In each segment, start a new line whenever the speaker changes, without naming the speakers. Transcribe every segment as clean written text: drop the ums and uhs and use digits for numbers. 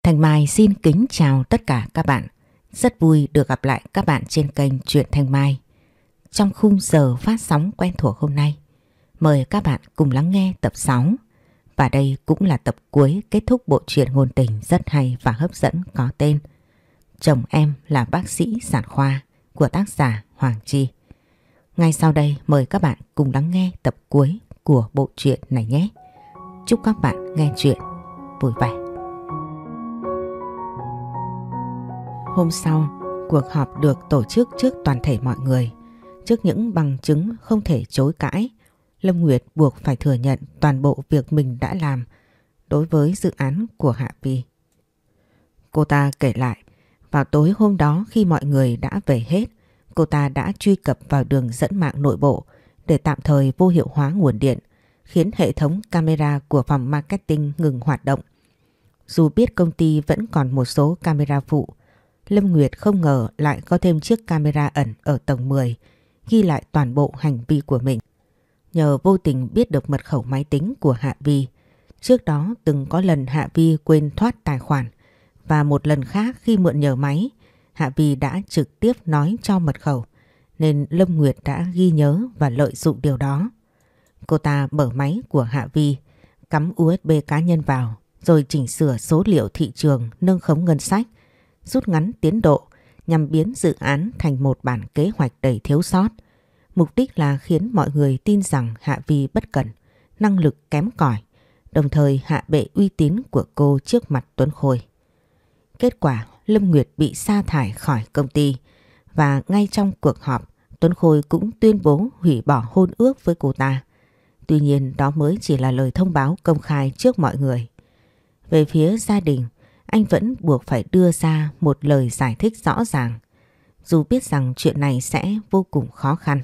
Thanh Mai xin kính chào tất cả các bạn. Rất vui được gặp lại các bạn trên kênh Truyện Thanh Mai. Trong khung giờ phát sóng quen thuộc hôm nay, mời các bạn cùng lắng nghe tập 6. Và đây cũng là tập cuối kết thúc bộ truyện ngôn tình rất hay và hấp dẫn có tên Chồng Em Là Bác Sĩ Sản Khoa của tác giả Hoàng Chi. Ngay sau đây mời các bạn cùng lắng nghe tập cuối của bộ truyện này nhé. Chúc các bạn nghe truyện vui vẻ. Hôm sau, cuộc họp được tổ chức trước toàn thể mọi người. Trước những bằng chứng không thể chối cãi, Lâm Nguyệt buộc phải thừa nhận toàn bộ việc mình đã làm đối với dự án của Hạ Vi. Cô ta kể lại, vào tối hôm đó khi mọi người đã về hết, cô ta đã truy cập vào đường dẫn mạng nội bộ để tạm thời vô hiệu hóa nguồn điện, khiến hệ thống camera của phòng marketing ngừng hoạt động. Dù biết công ty vẫn còn một số camera phụ, Lâm Nguyệt không ngờ lại có thêm chiếc camera ẩn ở tầng 10 ghi lại toàn bộ hành vi của mình. Nhờ vô tình biết được mật khẩu máy tính của Hạ Vi, trước đó từng có lần Hạ Vi quên thoát tài khoản và một lần khác khi mượn nhờ máy, Hạ Vi đã trực tiếp nói cho mật khẩu nên Lâm Nguyệt đã ghi nhớ và lợi dụng điều đó. Cô ta mở máy của Hạ Vi, cắm USB cá nhân vào rồi chỉnh sửa số liệu thị trường nâng khống ngân sách, rút ngắn tiến độ nhằm biến dự án thành một bản kế hoạch đầy thiếu sót. Mục đích là khiến mọi người tin rằng Hạ Vi bất cẩn, năng lực kém cỏi, đồng thời hạ bệ uy tín của cô trước mặt Tuấn Khôi. Kết quả, Lâm Nguyệt bị sa thải khỏi công ty và ngay trong cuộc họp, Tuấn Khôi cũng tuyên bố hủy bỏ hôn ước với cô ta. Tuy nhiên đó mới chỉ là lời thông báo công khai trước mọi người. Về phía gia đình, anh vẫn buộc phải đưa ra một lời giải thích rõ ràng, dù biết rằng chuyện này sẽ vô cùng khó khăn.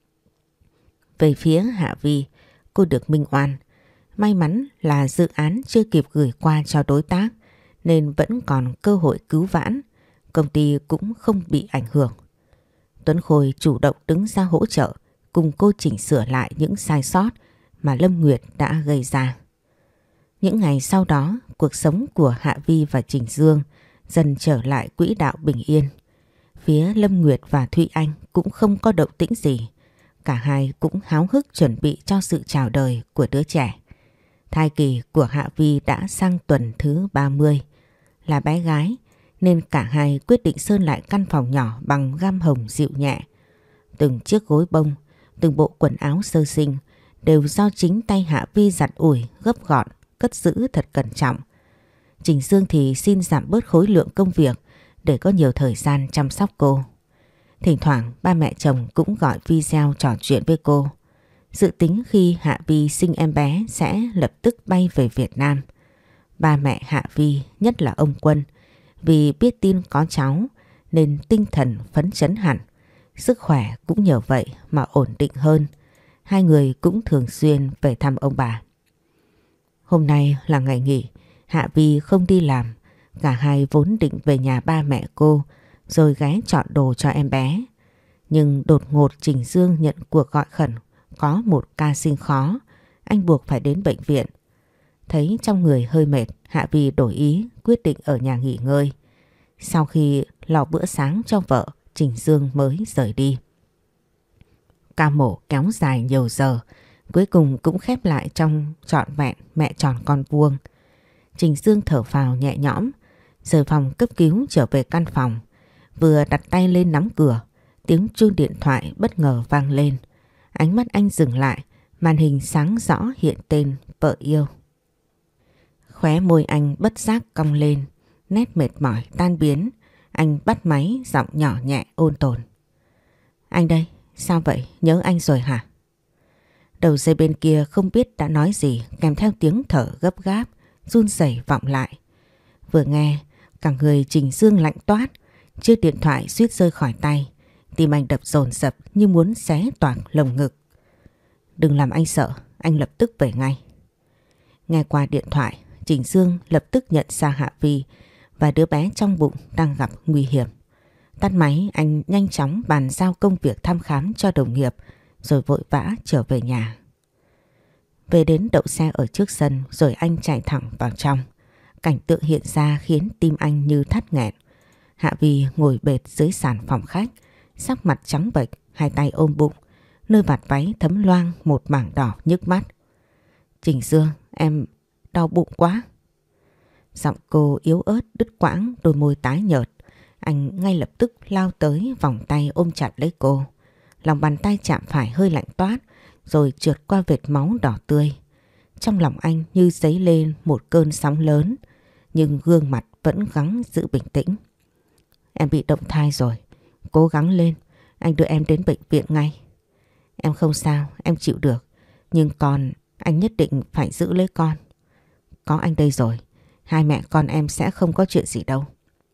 Về phía Hạ Vi, cô được minh oan. May mắn là dự án chưa kịp gửi qua cho đối tác nên vẫn còn cơ hội cứu vãn, công ty cũng không bị ảnh hưởng. Tuấn Khôi chủ động đứng ra hỗ trợ cùng cô chỉnh sửa lại những sai sót mà Lâm Nguyệt đã gây ra. Những ngày sau đó, cuộc sống của Hạ Vi và Trình Dương dần trở lại quỹ đạo bình yên. Phía Lâm Nguyệt và Thụy Anh cũng không có động tĩnh gì. Cả hai cũng háo hức chuẩn bị cho sự chào đời của đứa trẻ. Thai kỳ của Hạ Vi đã sang tuần thứ 30. Là bé gái nên cả hai quyết định sơn lại căn phòng nhỏ bằng gam hồng dịu nhẹ. Từng chiếc gối bông, từng bộ quần áo sơ sinh đều do chính tay Hạ Vi giặt ủi, gấp gọn, cất giữ thật cẩn trọng. Trình Dương thì xin giảm bớt khối lượng công việc để có nhiều thời gian chăm sóc cô. Thỉnh thoảng ba mẹ chồng cũng gọi video trò chuyện với cô. Dự tính khi Hạ Vi sinh em bé sẽ lập tức bay về Việt Nam. Ba mẹ Hạ Vi, nhất là ông Quân, vì biết tin có cháu nên tinh thần phấn chấn hẳn. Sức khỏe cũng nhờ vậy mà ổn định hơn. Hai người cũng thường xuyên về thăm ông bà. Hôm nay là ngày nghỉ, Hạ Vi không đi làm. Cả hai vốn định về nhà ba mẹ cô rồi ghé chọn đồ cho em bé. Nhưng đột ngột Trình Dương nhận cuộc gọi khẩn có một ca sinh khó, anh buộc phải đến bệnh viện. Thấy trong người hơi mệt, Hạ Vi đổi ý quyết định ở nhà nghỉ ngơi. Sau khi lò bữa sáng cho vợ, Trình Dương mới rời đi. Ca mổ kéo dài nhiều giờ, cuối cùng cũng khép lại trong trọn vẹn mẹ tròn con vuông. Trình Dương thở phào nhẹ nhõm, rời phòng cấp cứu trở về căn phòng. Vừa đặt tay lên nắm cửa, tiếng chuông điện thoại bất ngờ vang lên. Ánh mắt anh dừng lại, màn hình sáng rõ hiện tên vợ yêu. Khóe môi anh bất giác cong lên, nét mệt mỏi tan biến. Anh bắt máy, giọng nhỏ nhẹ ôn tồn. Anh đây, sao vậy? Nhớ anh rồi hả? Đầu dây bên kia không biết đã nói gì, kèm theo tiếng thở gấp gáp, run rẩy vọng lại. Vừa nghe, cả người Trình Dương lạnh toát, chiếc điện thoại suýt rơi khỏi tay. Tim anh đập dồn dập như muốn xé toạc lồng ngực. Đừng làm anh sợ, anh lập tức về ngay. Nghe qua điện thoại, Trình Dương lập tức nhận ra Hạ Vi và đứa bé trong bụng đang gặp nguy hiểm. Tắt máy, anh nhanh chóng bàn giao công việc thăm khám cho đồng nghiệp rồi vội vã trở về nhà. Về đến đậu xe ở trước sân rồi anh chạy thẳng vào trong. Cảnh tượng hiện ra khiến tim anh như thắt nghẹn. Hạ Vi ngồi bệt dưới sàn phòng khách, sắc mặt trắng bệch, hai tay ôm bụng, nơi vạt váy thấm loang một mảng đỏ nhức mắt. Trình Dương, em đau bụng quá. Giọng cô yếu ớt đứt quãng, đôi môi tái nhợt. Anh ngay lập tức lao tới, vòng tay ôm chặt lấy cô. Lòng bàn tay chạm phải hơi lạnh toát, rồi trượt qua vệt máu đỏ tươi. Trong lòng anh như dấy lên một cơn sóng lớn, nhưng gương mặt vẫn gắng giữ bình tĩnh. Em bị động thai rồi, cố gắng lên, anh đưa em đến bệnh viện ngay. Em không sao, em chịu được, nhưng còn anh nhất định phải giữ lấy con. Có anh đây rồi, hai mẹ con em sẽ không có chuyện gì đâu.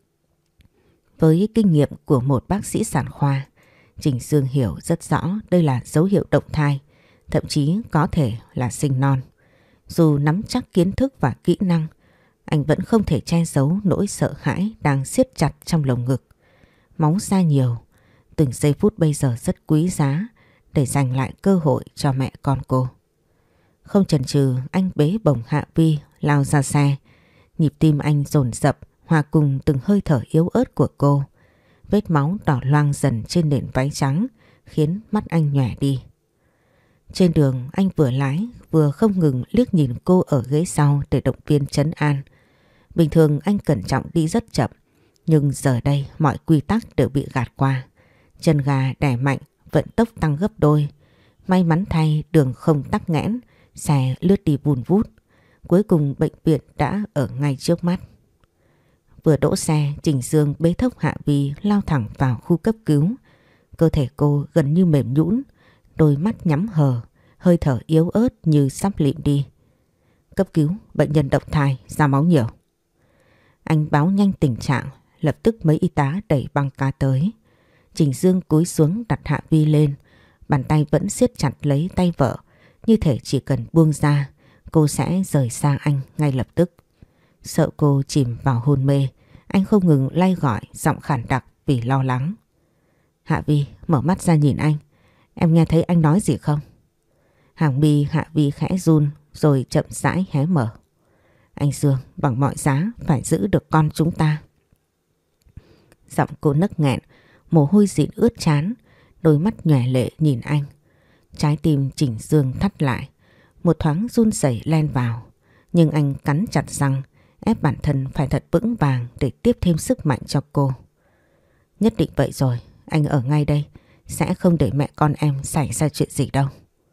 Với kinh nghiệm của một bác sĩ sản khoa, Trình Dương hiểu rất rõ đây là dấu hiệu động thai, thậm chí có thể là sinh non. Dù nắm chắc kiến thức và kỹ năng, anh vẫn không thể che giấu nỗi sợ hãi đang siết chặt trong lồng ngực. Máu ra nhiều, từng giây phút bây giờ rất quý giá để giành lại cơ hội cho mẹ con cô. Không chần chừ, anh bế bổng Hạ Vi lao ra xe. Nhịp tim anh dồn dập hòa cùng từng hơi thở yếu ớt của cô. Vết máu đỏ loang dần trên nền váy trắng khiến mắt anh nhòe đi. Trên đường anh vừa lái vừa không ngừng liếc nhìn cô ở ghế sau để động viên trấn an. Bình thường anh cẩn trọng đi rất chậm, nhưng giờ đây mọi quy tắc đều bị gạt qua. Chân ga đè mạnh, vận tốc tăng gấp đôi. May mắn thay đường không tắc nghẽn, xe lướt đi vùn vút. Cuối cùng bệnh viện đã ở ngay trước mắt. Vừa đỗ xe, Trình Dương bế thốc Hạ Vi lao thẳng vào khu cấp cứu. Cơ thể cô gần như mềm nhũn, đôi mắt nhắm hờ, hơi thở yếu ớt như sắp lịm đi. Cấp cứu, bệnh nhân động thai, ra máu nhiều. Anh báo nhanh tình trạng, lập tức mấy y tá đẩy băng ca tới. Trình Dương cúi xuống đặt Hạ Vi lên, bàn tay vẫn siết chặt lấy tay vợ, như thể chỉ cần buông ra, cô sẽ rời xa anh ngay lập tức. Sợ cô chìm vào hôn mê, anh không ngừng lay gọi, giọng khản đặc vì lo lắng. Hạ Vi, mở mắt ra nhìn anh, em nghe thấy anh nói gì không? Hàng mi Hạ Vi khẽ run rồi chậm rãi hé mở. Anh Dương, bằng mọi giá phải giữ được con chúng ta. Giọng cô nấc nghẹn, mồ hôi dịn ướt trán, đôi mắt nhòe lệ nhìn anh. Trái tim Trình Dương thắt lại, một thoáng run rẩy len vào, nhưng anh cắn chặt răng, ép bản thân phải thật vững vàng để tiếp thêm sức mạnh cho cô. Nhất định vậy rồi, anh ở ngay đây, sẽ không để mẹ con em xảy ra chuyện gì đâu.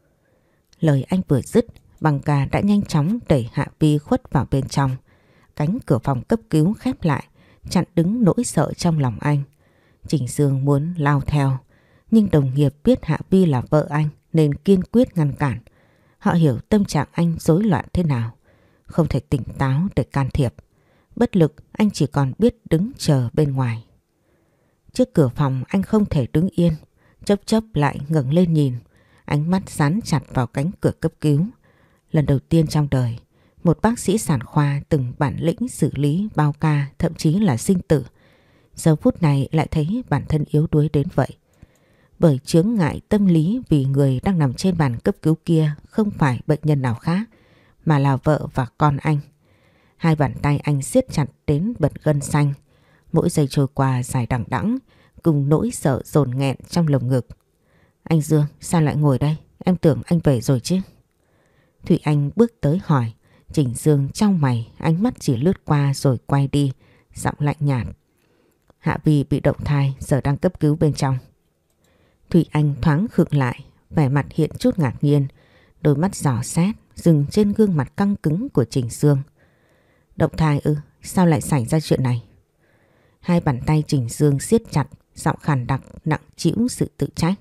Lời anh vừa dứt, băng ca đã nhanh chóng đẩy Hạ Vi khuất vào bên trong. Cánh cửa phòng cấp cứu khép lại, chặn đứng nỗi sợ trong lòng anh. Trình Dương muốn lao theo, nhưng đồng nghiệp biết Hạ Vi là vợ anh nên kiên quyết ngăn cản. Họ hiểu tâm trạng anh rối loạn thế nào, không thể tỉnh táo để can thiệp. Bất lực, anh chỉ còn biết đứng chờ bên ngoài. Trước cửa phòng anh không thể đứng yên, chốc chốc lại ngẩng lên nhìn, ánh mắt dán chặt vào cánh cửa cấp cứu. Lần đầu tiên trong đời, một bác sĩ sản khoa từng bản lĩnh xử lý bao ca, thậm chí là sinh tử, giờ phút này lại thấy bản thân yếu đuối đến vậy. Bởi chướng ngại tâm lý vì người đang nằm trên bàn cấp cứu kia không phải bệnh nhân nào khác, mà là vợ và con anh. Hai bàn tay anh siết chặt đến bật gân xanh, mỗi giây trôi qua dài đằng đẵng cùng nỗi sợ dồn nghẹn trong lồng ngực. Anh Dương, sao lại ngồi đây? Em tưởng anh về rồi chứ. Thủy Anh bước tới hỏi. Trình Dương chau mày, ánh mắt chỉ lướt qua rồi quay đi, giọng lạnh nhạt. Hạ Vi bị động thai, giờ đang cấp cứu bên trong. Thủy Anh thoáng khựng lại, vẻ mặt hiện chút ngạc nhiên, đôi mắt dò xét dừng trên gương mặt căng cứng của Trình Dương. Động thai ư? Sao lại xảy ra chuyện này? Hai bàn tay Trình Dương siết chặt, giọng khàn đặc nặng trĩu sự tự trách.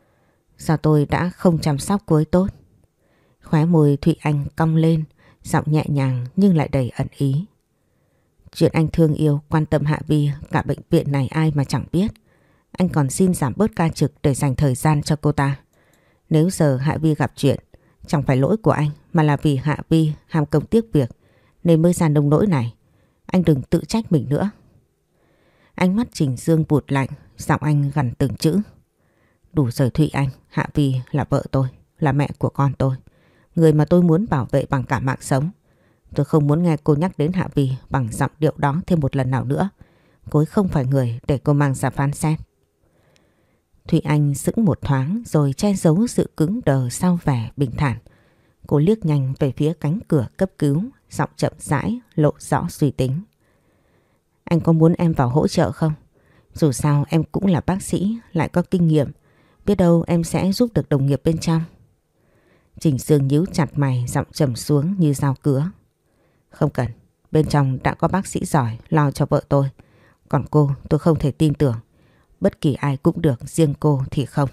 Do tôi đã không chăm sóc cô ấy tốt. Khóe môi Thụy Anh cong lên, giọng nhẹ nhàng nhưng lại đầy ẩn ý. Chuyện anh thương yêu quan tâm Hạ Vi, cả bệnh viện này ai mà chẳng biết. Anh còn xin giảm bớt ca trực để dành thời gian cho cô ta. Nếu giờ Hạ Vi gặp chuyện, chẳng phải lỗi của anh mà là vì Hạ Vi ham công tiếc việc nên mới ra nông nỗi này. Anh đừng tự trách mình nữa. Ánh mắt Trình Dương bụt lạnh, giọng anh gằn từng chữ. Đủ rồi Thụy Anh, Hạ Vi là vợ tôi, là mẹ của con tôi, người mà tôi muốn bảo vệ bằng cả mạng sống. Tôi không muốn nghe cô nhắc đến Hạ Vi bằng giọng điệu đó thêm một lần nào nữa. Cô ấy không phải người để cô mang ra phán xét. Thụy Anh sững một thoáng rồi che giấu sự cứng đờ sau vẻ bình thản. Cô liếc nhanh về phía cánh cửa cấp cứu, giọng chậm rãi, lộ rõ suy tính. Anh có muốn em vào hỗ trợ không? Dù sao em cũng là bác sĩ, lại có kinh nghiệm. Biết đâu em sẽ giúp được đồng nghiệp bên trong. Trình Sương nhíu chặt mày, giọng trầm xuống như dao cứa. Không cần, bên trong đã có bác sĩ giỏi lo cho vợ tôi. Còn cô tôi không thể tin tưởng. Bất kỳ ai cũng được, riêng cô thì không.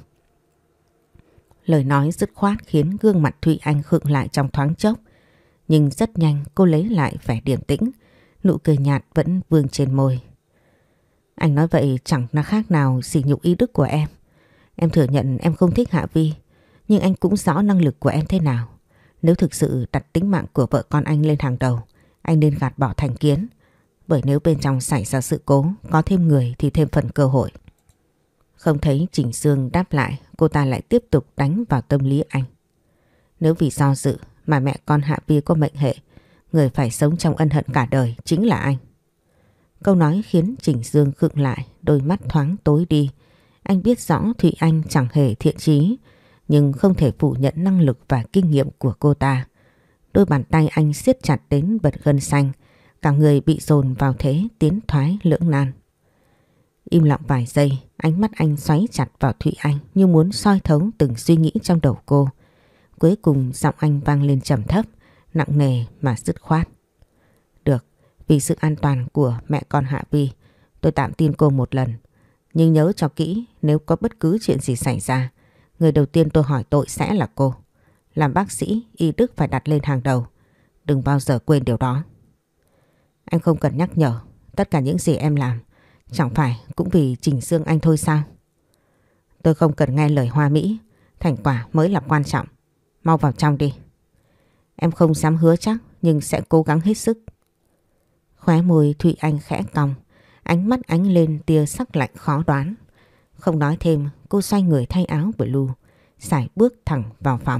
Lời nói dứt khoát khiến gương mặt Thụy Anh khựng lại trong thoáng chốc. Nhưng rất nhanh cô lấy lại vẻ điềm tĩnh, nụ cười nhạt vẫn vương trên môi. Anh nói vậy chẳng là khác nào sỉ nhục ý đức của em. Em thừa nhận em không thích Hạ Vi, nhưng anh cũng rõ năng lực của em thế nào. Nếu thực sự đặt tính mạng của vợ con anh lên hàng đầu, anh nên gạt bỏ thành kiến. Bởi nếu bên trong xảy ra sự cố, có thêm người thì thêm phần cơ hội. Không thấy Trình Sương đáp lại, cô ta lại tiếp tục đánh vào tâm lý anh. Nếu vì do dự mà mẹ con Hạ Vi có mệnh hệ, người phải sống trong ân hận cả đời chính là anh. Câu nói khiến Trình Sương khựng lại, đôi mắt thoáng tối đi. Anh biết rõ Thụy Anh chẳng hề thiện chí, nhưng không thể phủ nhận năng lực và kinh nghiệm của cô ta. Đôi bàn tay anh siết chặt đến bật gân xanh, cả người bị dồn vào thế tiến thoái lưỡng nan. Im lặng vài giây, ánh mắt anh xoáy chặt vào Thụy Anh như muốn soi thấu từng suy nghĩ trong đầu cô. Cuối cùng giọng anh vang lên trầm thấp, nặng nề mà dứt khoát. Được, vì sự an toàn của mẹ con Hạ Vi, tôi tạm tin cô một lần. Nhưng nhớ cho kỹ, nếu có bất cứ chuyện gì xảy ra, người đầu tiên tôi hỏi tội sẽ là cô. Làm bác sĩ, y đức phải đặt lên hàng đầu. Đừng bao giờ quên điều đó. Anh không cần nhắc nhở, tất cả những gì em làm chẳng phải cũng vì Trình Sương anh thôi sao? Tôi không cần nghe lời hoa mỹ, thành quả mới là quan trọng. Mau vào trong đi. Em không dám hứa chắc nhưng sẽ cố gắng hết sức. Khóe môi Thụy Anh khẽ cong, ánh mắt ánh lên tia sắc lạnh khó đoán. Không nói thêm, cô xoay người thay áo blue, sải bước thẳng vào phòng.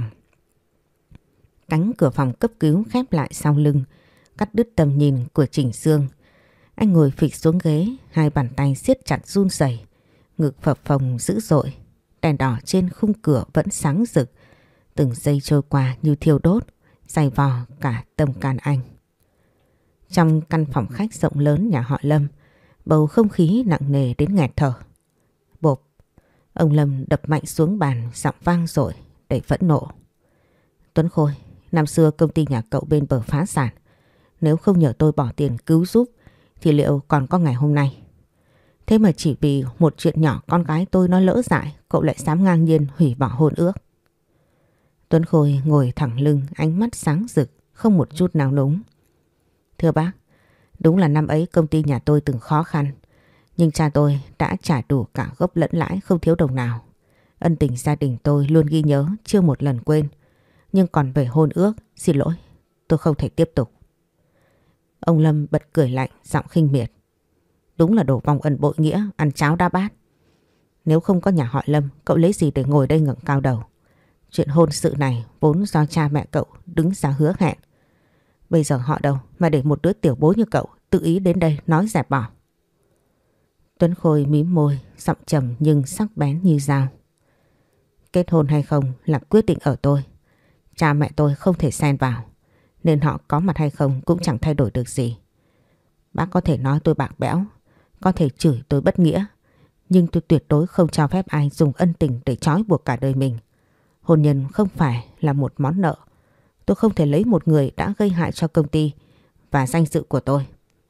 Cánh cửa phòng cấp cứu khép lại sau lưng, cắt đứt tầm nhìn của Trình Sương. Anh ngồi phịch xuống ghế, hai bàn tay siết chặt run rẩy, ngực phập phồng dữ dội. Đèn đỏ trên khung cửa vẫn sáng rực, từng giây trôi qua như thiêu đốt, dày vò cả tâm can anh. Trong căn phòng khách rộng lớn nhà họ Lâm, bầu không khí nặng nề đến nghẹt thở. Bộp, ông Lâm đập mạnh xuống bàn, giọng vang dội đầy phẫn nộ. Tuấn Khôi, năm xưa công ty nhà cậu bên bờ phá sản. Nếu không nhờ tôi bỏ tiền cứu giúp thì liệu còn có ngày hôm nay? Thế mà chỉ vì một chuyện nhỏ con gái tôi nó lỡ dại, cậu lại dám ngang nhiên hủy bỏ hôn ước. Tuấn Khôi ngồi thẳng lưng, ánh mắt sáng rực, không một chút nào núng. Thưa bác, đúng là năm ấy công ty nhà tôi từng khó khăn, nhưng cha tôi đã trả đủ cả gốc lẫn lãi, không thiếu đồng nào. Ân tình gia đình tôi luôn ghi nhớ, chưa một lần quên. Nhưng còn về hôn ước, xin lỗi, tôi không thể tiếp tục. Ông Lâm bật cười lạnh, giọng khinh miệt. Đúng là đổ vong ân bội nghĩa, ăn cháo đá bát. Nếu không có nhà họ Lâm, cậu lấy gì để ngồi đây ngẩng cao đầu? Chuyện hôn sự này vốn do cha mẹ cậu đứng ra hứa hẹn. Bây giờ họ đâu mà để một đứa tiểu bối như cậu tự ý đến đây nói dẹp bỏ. Tuấn Khôi mím môi, giọng trầm nhưng sắc bén như dao. Kết hôn hay không là quyết định ở tôi. Cha mẹ tôi không thể xen vào, nên họ có mặt hay không cũng chẳng thay đổi được gì. Bác có thể nói tôi bạc bẽo, có thể chửi tôi bất nghĩa, nhưng tôi tuyệt đối không cho phép ai dùng ân tình để trói buộc cả đời mình. Hôn nhân không phải là một món nợ. Tôi không thể lấy một người đã gây hại cho công ty và danh dự của tôi.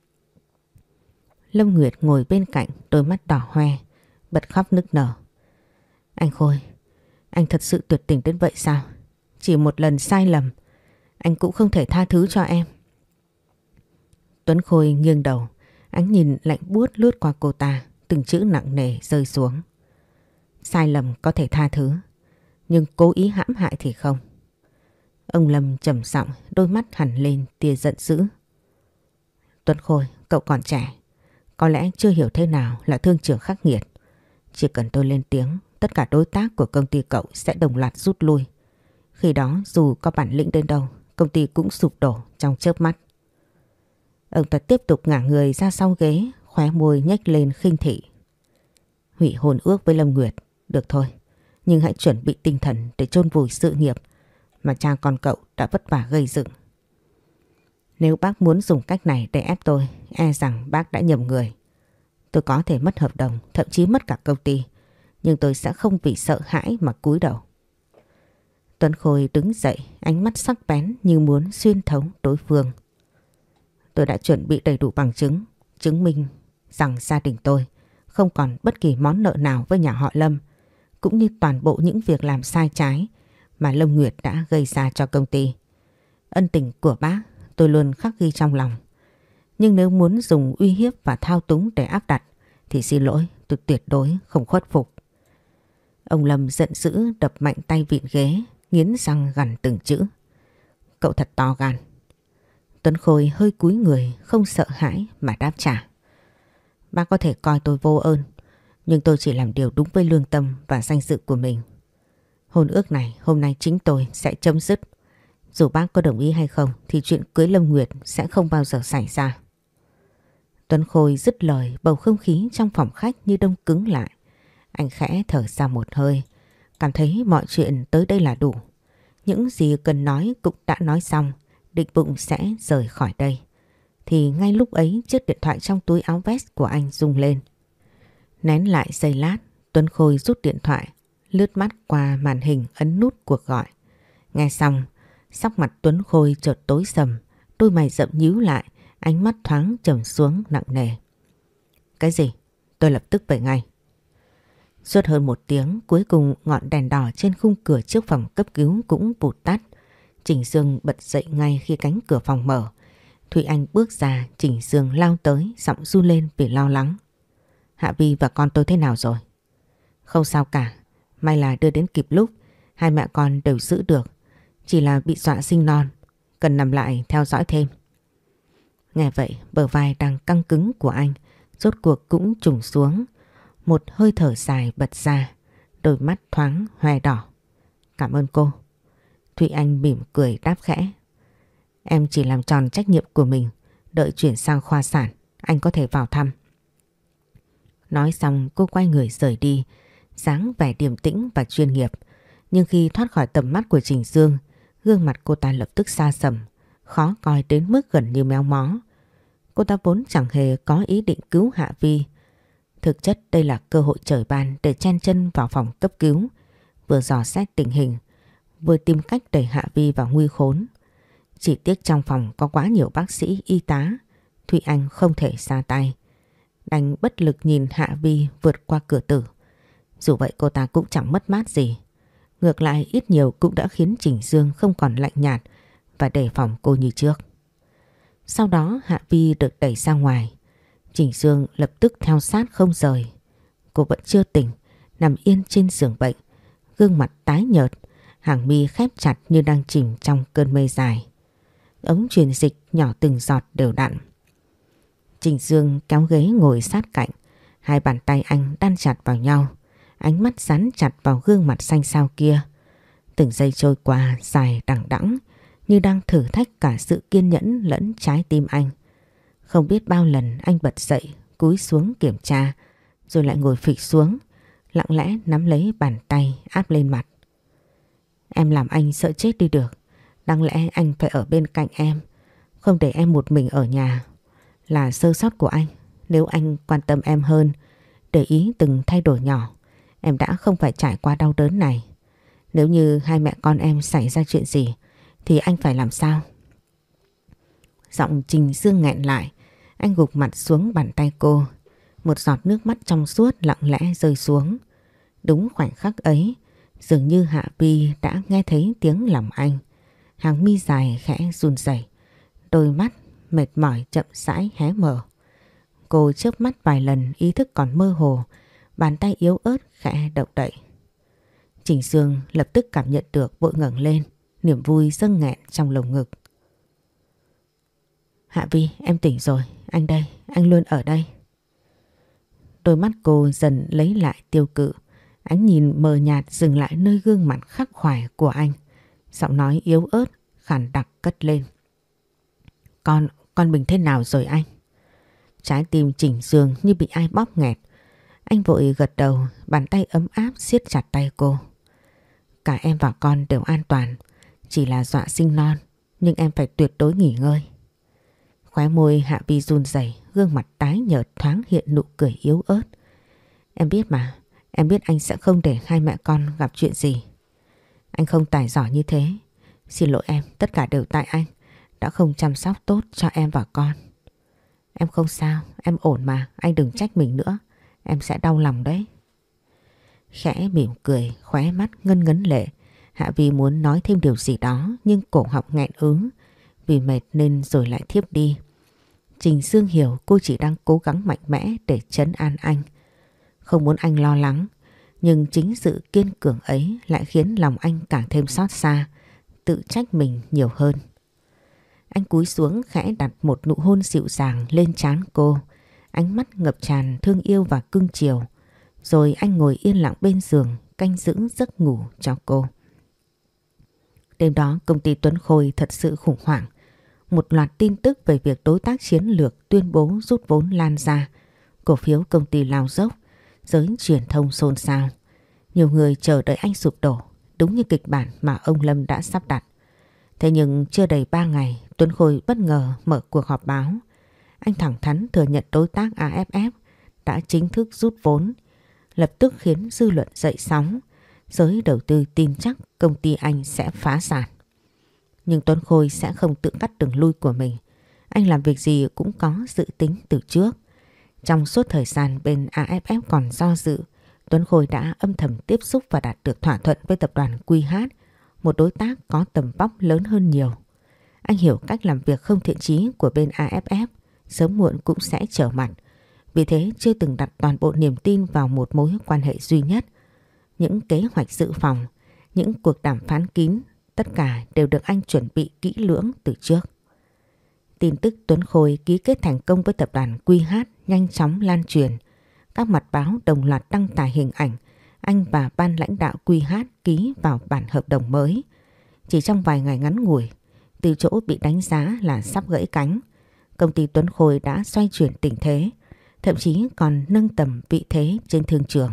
Lâm Nguyệt ngồi bên cạnh, đôi mắt đỏ hoe, bật khóc nức nở. Anh Khôi, anh thật sự tuyệt tình đến vậy sao? Chỉ một lần sai lầm, anh cũng không thể tha thứ cho em. Tuấn Khôi nghiêng đầu, ánh nhìn lạnh buốt lướt qua cô ta, từng chữ nặng nề rơi xuống. Sai lầm có thể tha thứ, nhưng cố ý hãm hại thì không. Ông Lâm trầm giọng, đôi mắt hằn lên tia giận dữ. Tuấn Khôi, cậu còn trẻ, có lẽ chưa hiểu thế nào là thương trường khắc nghiệt. Chỉ cần tôi lên tiếng, tất cả đối tác của công ty cậu sẽ đồng loạt rút lui. Khi đó dù có bản lĩnh đến đâu, công ty cũng sụp đổ trong chớp mắt. Ông ta tiếp tục ngả người ra sau ghế, khóe môi nhếch lên khinh thị. Hủy hôn ước với Lâm Nguyệt, được thôi, nhưng hãy chuẩn bị tinh thần để chôn vùi sự nghiệp mà cha con cậu đã vất vả gây dựng. Nếu bác muốn dùng cách này để ép tôi, e rằng bác đã nhầm người. Tôi có thể mất hợp đồng, thậm chí mất cả công ty, nhưng tôi sẽ không vì sợ hãi mà cúi đầu. Tuấn Khôi đứng dậy, ánh mắt sắc bén như muốn xuyên thấu đối phương. Tôi đã chuẩn bị đầy đủ bằng chứng, chứng minh rằng gia đình tôi không còn bất kỳ món nợ nào với nhà họ Lâm, cũng như toàn bộ những việc làm sai trái mà Lâm Nguyệt đã gây ra cho công ty. Ân tình của bác tôi luôn khắc ghi trong lòng. Nhưng nếu muốn dùng uy hiếp và thao túng để áp đặt thì xin lỗi, tôi tuyệt đối không khuất phục. Ông Lâm giận dữ đập mạnh tay vịn ghế, nghiến răng gằn từng chữ. Cậu thật to gan. Tuấn Khôi hơi cúi người, không sợ hãi mà đáp trả. Bác có thể coi tôi vô ơn, nhưng tôi chỉ làm điều đúng với lương tâm và danh dự của mình. Hôn ước này hôm nay chính tôi sẽ chấm dứt. Dù bác có đồng ý hay không thì chuyện cưới Lâm Nguyệt sẽ không bao giờ xảy ra. Tuấn Khôi dứt lời, bầu không khí trong phòng khách như đông cứng lại. Anh khẽ thở ra một hơi, cảm thấy mọi chuyện tới đây là đủ. Những gì cần nói cũng đã nói xong, định bụng sẽ rời khỏi đây. Thì ngay lúc ấy chiếc điện thoại trong túi áo vest của anh rung lên. Nén lại giây lát, Tuấn Khôi rút điện thoại, lướt mắt qua màn hình ấn nút cuộc gọi. Nghe xong, sắc mặt Tuấn Khôi chợt tối sầm, đôi mày rậm nhíu lại, ánh mắt thoáng trầm xuống nặng nề. Cái gì? Tôi lập tức về ngay. Suốt hơn một tiếng, cuối cùng ngọn đèn đỏ trên khung cửa trước phòng cấp cứu cũng vụt tắt. Trình Dương bật dậy ngay khi cánh cửa phòng mở. Thụy Anh bước ra, Trình Dương lao tới, giọng run lên vì lo lắng. Hạ Vi và con tôi thế nào rồi? Không sao cả, may là đưa đến kịp lúc, hai mẹ con đều giữ được. Chỉ là bị dọa sinh non, cần nằm lại theo dõi thêm. Nghe vậy, bờ vai đang căng cứng của anh rốt cuộc cũng trùng xuống. Một hơi thở dài bật ra, đôi mắt thoáng hoe đỏ. Cảm ơn cô. Thụy Anh mỉm cười đáp khẽ. Em chỉ làm tròn trách nhiệm của mình, đợi chuyển sang khoa sản, anh có thể vào thăm. Nói xong cô quay người rời đi, dáng vẻ điềm tĩnh và chuyên nghiệp. Nhưng khi thoát khỏi tầm mắt của Trình Dương, gương mặt cô ta lập tức xa sầm, khó coi đến mức gần như méo mó. Cô ta vốn chẳng hề có ý định cứu Hạ Vi. Thực chất đây là cơ hội trời ban để chen chân vào phòng cấp cứu, vừa dò xét tình hình, vừa tìm cách đẩy Hạ Vi vào nguy khốn. Chỉ tiếc trong phòng có quá nhiều bác sĩ, y tá, Thụy Anh không thể ra tay. Đành bất lực nhìn Hạ Vi vượt qua cửa tử. Dù vậy cô ta cũng chẳng mất mát gì. Ngược lại ít nhiều cũng đã khiến Trình Dương không còn lạnh nhạt và đề phòng cô như trước. Sau đó Hạ Vi được đẩy ra ngoài. Trình Dương lập tức theo sát không rời. Cô vẫn chưa tỉnh, nằm yên trên giường bệnh, gương mặt tái nhợt, hàng mi khép chặt như đang chìm trong cơn mê dài. Ống truyền dịch nhỏ từng giọt đều đặn. Trình Dương kéo ghế ngồi sát cạnh, hai bàn tay anh đan chặt vào nhau, ánh mắt dán chặt vào gương mặt xanh xao kia. Từng giây trôi qua dài đằng đẵng, như đang thử thách cả sự kiên nhẫn lẫn trái tim anh. Không biết bao lần anh bật dậy, cúi xuống kiểm tra, rồi lại ngồi phịch xuống, lặng lẽ nắm lấy bàn tay áp lên mặt. Em làm anh sợ chết đi được. Đáng lẽ anh phải ở bên cạnh em, không để em một mình ở nhà. Là sơ sót của anh. Nếu anh quan tâm em hơn, để ý từng thay đổi nhỏ, em đã không phải trải qua đau đớn này. Nếu như hai mẹ con em xảy ra chuyện gì thì anh phải làm sao? Giọng Trình Dương nghẹn lại, anh gục mặt xuống bàn tay cô. Một giọt nước mắt trong suốt lặng lẽ rơi xuống. Đúng khoảnh khắc ấy, dường như Hạ Vi đã nghe thấy tiếng lòng anh. Hàng mi dài khẽ run rẩy, đôi mắt mệt mỏi chậm rãi hé mở. Cô chớp mắt vài lần, ý thức còn mơ hồ, bàn tay yếu ớt khẽ động đậy. Trình Dương lập tức cảm nhận được, vội ngẩng lên, niềm vui dâng nghẹn trong lồng ngực. Hạ Vi, em tỉnh rồi, anh đây, anh luôn ở đây. Đôi mắt cô dần lấy lại tiêu cự, ánh nhìn mờ nhạt dừng lại nơi gương mặt khắc khoải của anh. Giọng nói yếu ớt khàn đặc cất lên. Con mình thế nào rồi anh? Trái tim Trình Dương như bị ai bóp nghẹt. Anh vội gật đầu, bàn tay ấm áp siết chặt tay cô. Cả em và con đều an toàn, chỉ là dọa sinh non, nhưng em phải tuyệt đối nghỉ ngơi. Khóe môi Hạ Vi run rẩy, gương mặt tái nhợt thoáng hiện nụ cười yếu ớt. Em biết mà, em biết anh sẽ không để hai mẹ con gặp chuyện gì. Anh không tài giỏi như thế. Xin lỗi em, tất cả đều tại anh đã không chăm sóc tốt cho em và con. Em không sao, em ổn mà, anh đừng trách mình nữa. Em sẽ đau lòng đấy. Khẽ mỉm cười, khóe mắt ngân ngấn lệ. Hạ Vi muốn nói thêm điều gì đó nhưng cổ họng nghẹn ứ. Vì mệt nên rồi lại thiếp đi. Trình Dương hiểu cô chỉ đang cố gắng mạnh mẽ để trấn an anh. Không muốn anh lo lắng. Nhưng chính sự kiên cường ấy lại khiến lòng anh càng thêm xót xa, tự trách mình nhiều hơn. Anh cúi xuống khẽ đặt một nụ hôn dịu dàng lên trán cô. Ánh mắt ngập tràn thương yêu và cưng chiều. Rồi anh ngồi yên lặng bên giường canh giữ giấc ngủ cho cô. Đêm đó công ty Tuấn Khôi thật sự khủng hoảng. Một loạt tin tức về việc đối tác chiến lược tuyên bố rút vốn lan ra. Cổ phiếu công ty lao dốc, giới truyền thông xôn xao. Nhiều người chờ đợi anh sụp đổ, đúng như kịch bản mà ông Lâm đã sắp đặt. Thế nhưng chưa đầy 3 ngày, Tuấn Khôi bất ngờ mở cuộc họp báo. Anh thẳng thắn thừa nhận đối tác AFF đã chính thức rút vốn, lập tức khiến dư luận dậy sóng. Giới đầu tư tin chắc công ty anh sẽ phá sản. Nhưng Tuấn Khôi sẽ không tự cắt đường lui của mình. Anh làm việc gì cũng có dự tính từ trước. Trong suốt thời gian bên AFF còn do dự, Tuấn Khôi đã âm thầm tiếp xúc và đạt được thỏa thuận với tập đoàn QH, một đối tác có tầm vóc lớn hơn nhiều. Anh hiểu cách làm việc không thiện chí của bên AFF, sớm muộn cũng sẽ trở mặt. Vì thế chưa từng đặt toàn bộ niềm tin vào một mối quan hệ duy nhất. Những kế hoạch dự phòng, những cuộc đàm phán kín, tất cả đều được anh chuẩn bị kỹ lưỡng từ trước. Tin tức Tuấn Khôi ký kết thành công với tập đoàn QH nhanh chóng lan truyền. Các mặt báo đồng loạt đăng tải hình ảnh anh và ban lãnh đạo QH ký vào bản hợp đồng mới. Chỉ trong vài ngày ngắn ngủi, từ chỗ bị đánh giá là sắp gãy cánh, công ty Tuấn Khôi đã xoay chuyển tình thế, thậm chí còn nâng tầm vị thế trên thương trường.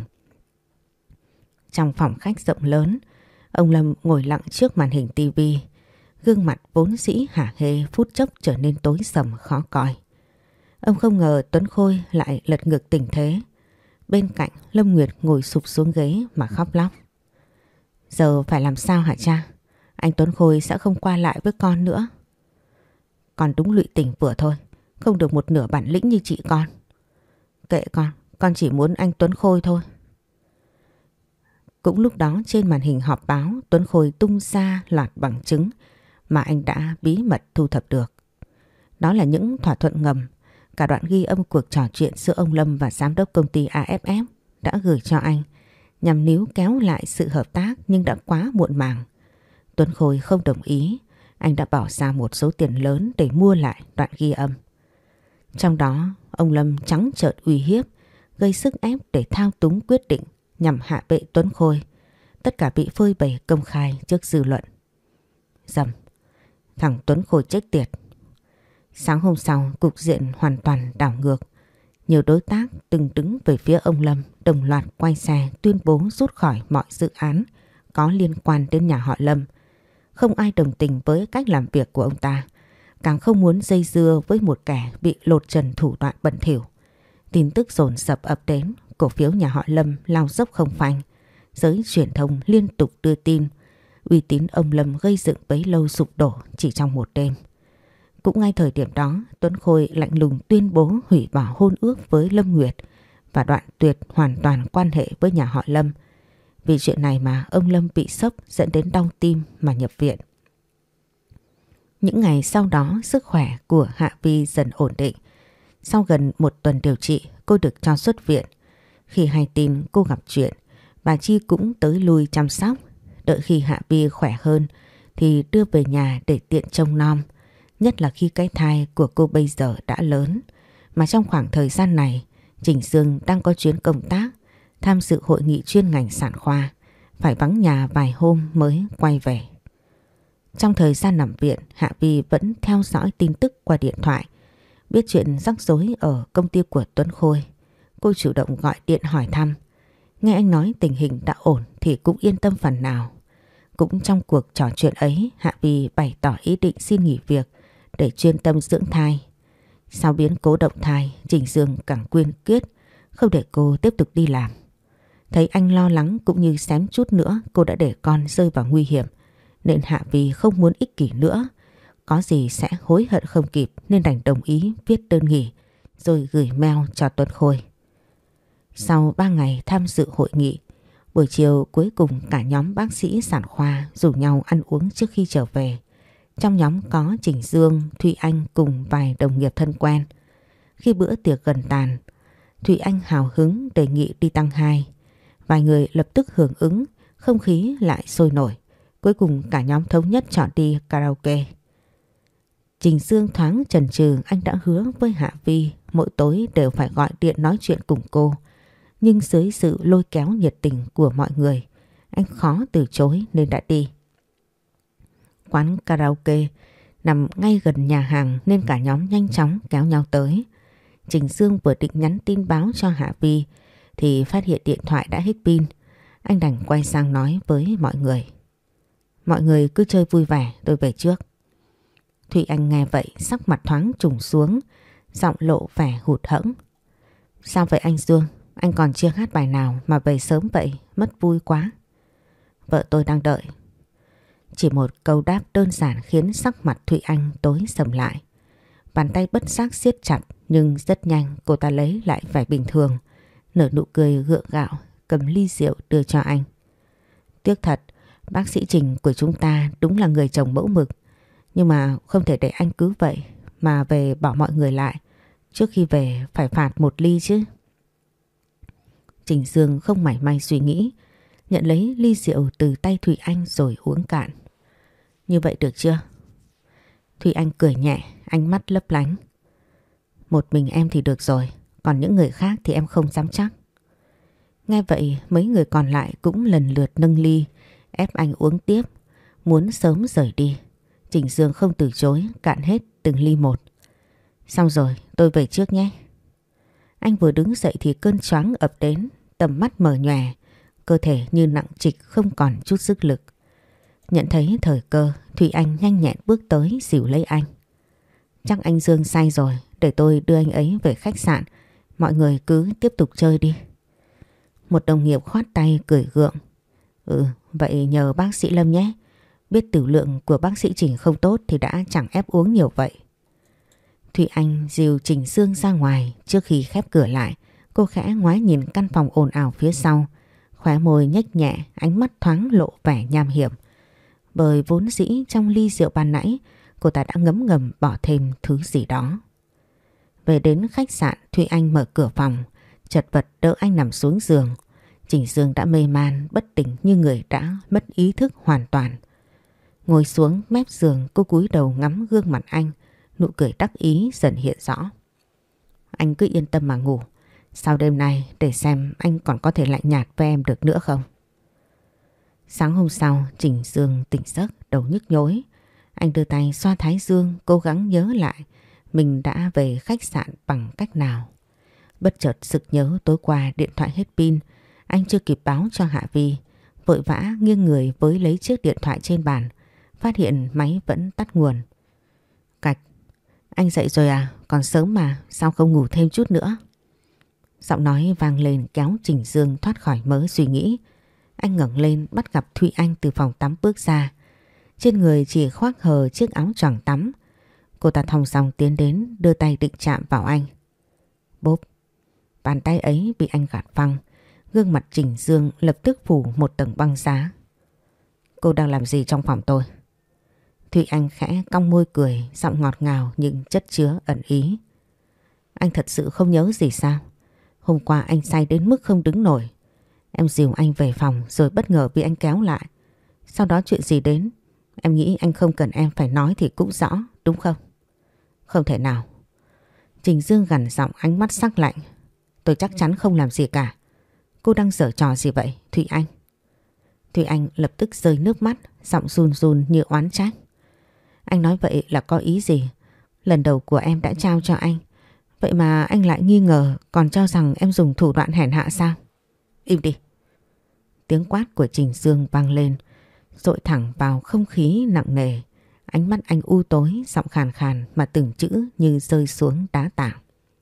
Trong phòng khách rộng lớn, ông Lâm ngồi lặng trước màn hình tivi, gương mặt vốn dĩ hả hê phút chốc trở nên tối sầm khó coi. Ông không ngờ Tuấn Khôi lại lật ngược tình thế. Bên cạnh Lâm Nguyệt ngồi sụp xuống ghế mà khóc lóc. Giờ phải làm sao hả cha? Anh Tuấn Khôi sẽ không qua lại với con nữa. Con đúng lụy tình vừa thôi, không được một nửa bản lĩnh như chị con. Kệ con chỉ muốn anh Tuấn Khôi thôi. Cũng lúc đó trên màn hình họp báo, Tuấn Khôi tung ra loạt bằng chứng mà anh đã bí mật thu thập được. Đó là những thỏa thuận ngầm, cả đoạn ghi âm cuộc trò chuyện giữa ông Lâm và giám đốc công ty AFF đã gửi cho anh nhằm níu kéo lại sự hợp tác, nhưng đã quá muộn màng. Tuấn Khôi không đồng ý, anh đã bỏ ra một số tiền lớn để mua lại đoạn ghi âm. Trong đó, ông Lâm trắng trợn uy hiếp, gây sức ép để thao túng quyết định nhằm hạ bệ Tuấn Khôi. Tất cả bị phơi bày công khai trước dư luận. Dầm, thằng Tuấn Khôi chết tiệt. Sáng hôm sau, cục diện hoàn toàn đảo ngược. Nhiều đối tác từng đứng về phía ông Lâm đồng loạt quay xe tuyên bố rút khỏi mọi dự án có liên quan đến nhà họ Lâm. Không ai đồng tình với cách làm việc của ông ta, càng không muốn dây dưa với một kẻ bị lột trần thủ đoạn bẩn thỉu. Tin tức dồn dập ập đến, cổ phiếu nhà họ Lâm lao dốc không phanh. Giới truyền thông liên tục đưa tin, uy tín ông Lâm gây dựng bấy lâu sụp đổ chỉ trong một đêm. Cũng ngay thời điểm đó, Tuấn Khôi lạnh lùng tuyên bố hủy bỏ hôn ước với Lâm Nguyệt và đoạn tuyệt hoàn toàn quan hệ với nhà họ Lâm. Vì chuyện này mà ông Lâm bị sốc dẫn đến đau tim mà nhập viện. Những ngày sau đó, sức khỏe của Hạ Vi dần ổn định. Sau gần một tuần điều trị, cô được cho xuất viện. Khi hay tin cô gặp chuyện, bà Chi cũng tới lui chăm sóc. Đợi khi Hạ Vi khỏe hơn thì đưa về nhà để tiện trông nom. Nhất là khi cái thai của cô bây giờ đã lớn. Mà trong khoảng thời gian này, Trình Dương đang có chuyến công tác, tham dự hội nghị chuyên ngành sản khoa, phải vắng nhà vài hôm mới quay về. Trong thời gian nằm viện, Hạ Vi vẫn theo dõi tin tức qua điện thoại. Biết chuyện rắc rối ở công ty của Tuấn Khôi, cô chủ động gọi điện hỏi thăm. Nghe anh nói tình hình đã ổn thì cũng yên tâm phần nào. Cũng trong cuộc trò chuyện ấy, Hạ Vi bày tỏ ý định xin nghỉ việc để chuyên tâm dưỡng thai. Sau biến cố động thai, Trình Dương càng kiên quyết không để cô tiếp tục đi làm. Thấy anh lo lắng cũng như xém chút nữa cô đã để con rơi vào nguy hiểm, nên Hạ Vi không muốn ích kỷ nữa. Có gì sẽ hối hận không kịp nên đành đồng ý viết đơn nghỉ rồi gửi mail cho Tuấn Khôi. Sau 3 ngày tham dự hội nghị, buổi chiều cuối cùng cả nhóm bác sĩ sản khoa rủ nhau ăn uống trước khi trở về. Trong nhóm có Trình Dương, Thụy Anh cùng vài đồng nghiệp thân quen. Khi bữa tiệc gần tàn, Thụy Anh hào hứng đề nghị đi tăng 2. Vài người lập tức hưởng ứng, không khí lại sôi nổi. Cuối cùng cả nhóm thống nhất chọn đi karaoke. Trình Dương thoáng chần chừ, anh đã hứa với Hạ Vi mỗi tối đều phải gọi điện nói chuyện cùng cô. Nhưng dưới sự lôi kéo nhiệt tình của mọi người, anh khó từ chối nên đã đi. Quán karaoke nằm ngay gần nhà hàng nên cả nhóm nhanh chóng kéo nhau tới. Trình Dương vừa định nhắn tin báo cho Hạ Vi thì phát hiện điện thoại đã hết pin. Anh đành quay sang nói với mọi người: mọi người cứ chơi vui vẻ, tôi về trước. Thụy Anh nghe vậy sắc mặt thoáng trùng xuống, giọng lộ vẻ hụt hẫng. Sao vậy anh Dương? Anh còn chưa hát bài nào mà về sớm vậy, mất vui quá. Vợ tôi đang đợi. Chỉ một câu đáp đơn giản khiến sắc mặt Thụy Anh tối sầm lại. Bàn tay bất giác siết chặt nhưng rất nhanh cô ta lấy lại vẻ bình thường, nở nụ cười gượng gạo, cầm ly rượu đưa cho anh. Tiếc thật, bác sĩ Trình của chúng ta đúng là người chồng mẫu mực. Nhưng mà không thể để anh cứ vậy mà về bỏ mọi người lại. Trước khi về phải phạt một ly chứ. Trình Dương không mảy may suy nghĩ, nhận lấy ly rượu từ tay Thụy Anh rồi uống cạn. Như vậy được chưa? Thụy Anh cười nhẹ, ánh mắt lấp lánh. Một mình em thì được rồi, còn những người khác thì em không dám chắc. Nghe vậy mấy người còn lại cũng lần lượt nâng ly, ép anh uống tiếp, muốn sớm rời đi. Trình Dương không từ chối, cạn hết từng ly một. Xong rồi, tôi về trước nhé. Anh vừa đứng dậy thì cơn choáng ập đến, tầm mắt mờ nhòe, cơ thể như nặng trịch không còn chút sức lực. Nhận thấy thời cơ, Thụy Anh nhanh nhẹn bước tới dìu lấy anh. Chắc anh Dương say rồi, để tôi đưa anh ấy về khách sạn, mọi người cứ tiếp tục chơi đi. Một đồng nghiệp khoát tay cười gượng. Vậy nhờ bác sĩ Lâm nhé. Biết tiểu lượng của bác sĩ Trình không tốt thì đã chẳng ép uống nhiều vậy. Thụy Anh dìu Trình Dương ra ngoài. Trước khi khép cửa lại, cô khẽ ngoái nhìn căn phòng ồn ào phía sau, khóe môi nhếch nhẹ, ánh mắt thoáng lộ vẻ nham hiểm. Bởi vốn dĩ trong ly rượu ban nãy cô ta đã ngấm ngầm bỏ thêm thứ gì đó. Về đến khách sạn, Thụy Anh mở cửa phòng, chật vật đỡ anh nằm xuống giường. Trình Dương đã mê man, bất tỉnh như người đã mất ý thức hoàn toàn. Ngồi xuống mép giường, cô cúi đầu ngắm gương mặt anh, nụ cười đắc ý dần hiện rõ. Anh cứ yên tâm mà ngủ. Sau đêm nay để xem anh còn có thể lạnh nhạt với em được nữa không. Sáng hôm sau, Trình Dương tỉnh giấc, đầu nhức nhối. Anh đưa tay xoa thái dương, cố gắng nhớ lại mình đã về khách sạn bằng cách nào. Bất chợt sực nhớ tối qua điện thoại hết pin, anh chưa kịp báo cho Hạ Vi. Vội vã nghiêng người với lấy chiếc điện thoại trên bàn, phát hiện máy vẫn tắt nguồn. Cạch, anh dậy rồi à? Còn sớm mà, sao không ngủ thêm chút nữa? Giọng nói vang lên kéo Trình Dương thoát khỏi mớ suy nghĩ. Anh ngẩng lên bắt gặp Thụy Anh từ phòng tắm bước ra. Trên người chỉ khoác hờ chiếc áo choàng tắm. Cô ta thong dong tiến đến, đưa tay định chạm vào anh. Bốp, bàn tay ấy bị anh gạt phăng. Gương mặt Trình Dương lập tức phủ một tầng băng giá. Cô đang làm gì trong phòng tôi? Thụy Anh khẽ cong môi cười, giọng ngọt ngào nhưng chất chứa ẩn ý. Anh thật sự không nhớ gì sao? Hôm qua anh say đến mức không đứng nổi. Em dìu anh về phòng rồi bất ngờ bị anh kéo lại. Sau đó chuyện gì đến? Em nghĩ anh không cần em phải nói thì cũng rõ, đúng không? Không thể nào. Trình Dương gằn giọng, ánh mắt sắc lạnh. Tôi chắc chắn không làm gì cả. Cô đang giở trò gì vậy, Thụy Anh? Thụy Anh lập tức rơi nước mắt, giọng run run như oán trách. Anh nói vậy là có ý gì? Lần đầu của em đã trao cho anh, vậy mà anh lại nghi ngờ, còn cho rằng em dùng thủ đoạn hèn hạ sao? Im đi! Tiếng quát của Trình Dương vang lên, dội thẳng vào không khí nặng nề. Ánh mắt anh u tối, giọng khàn khàn mà từng chữ như rơi xuống đá tảng.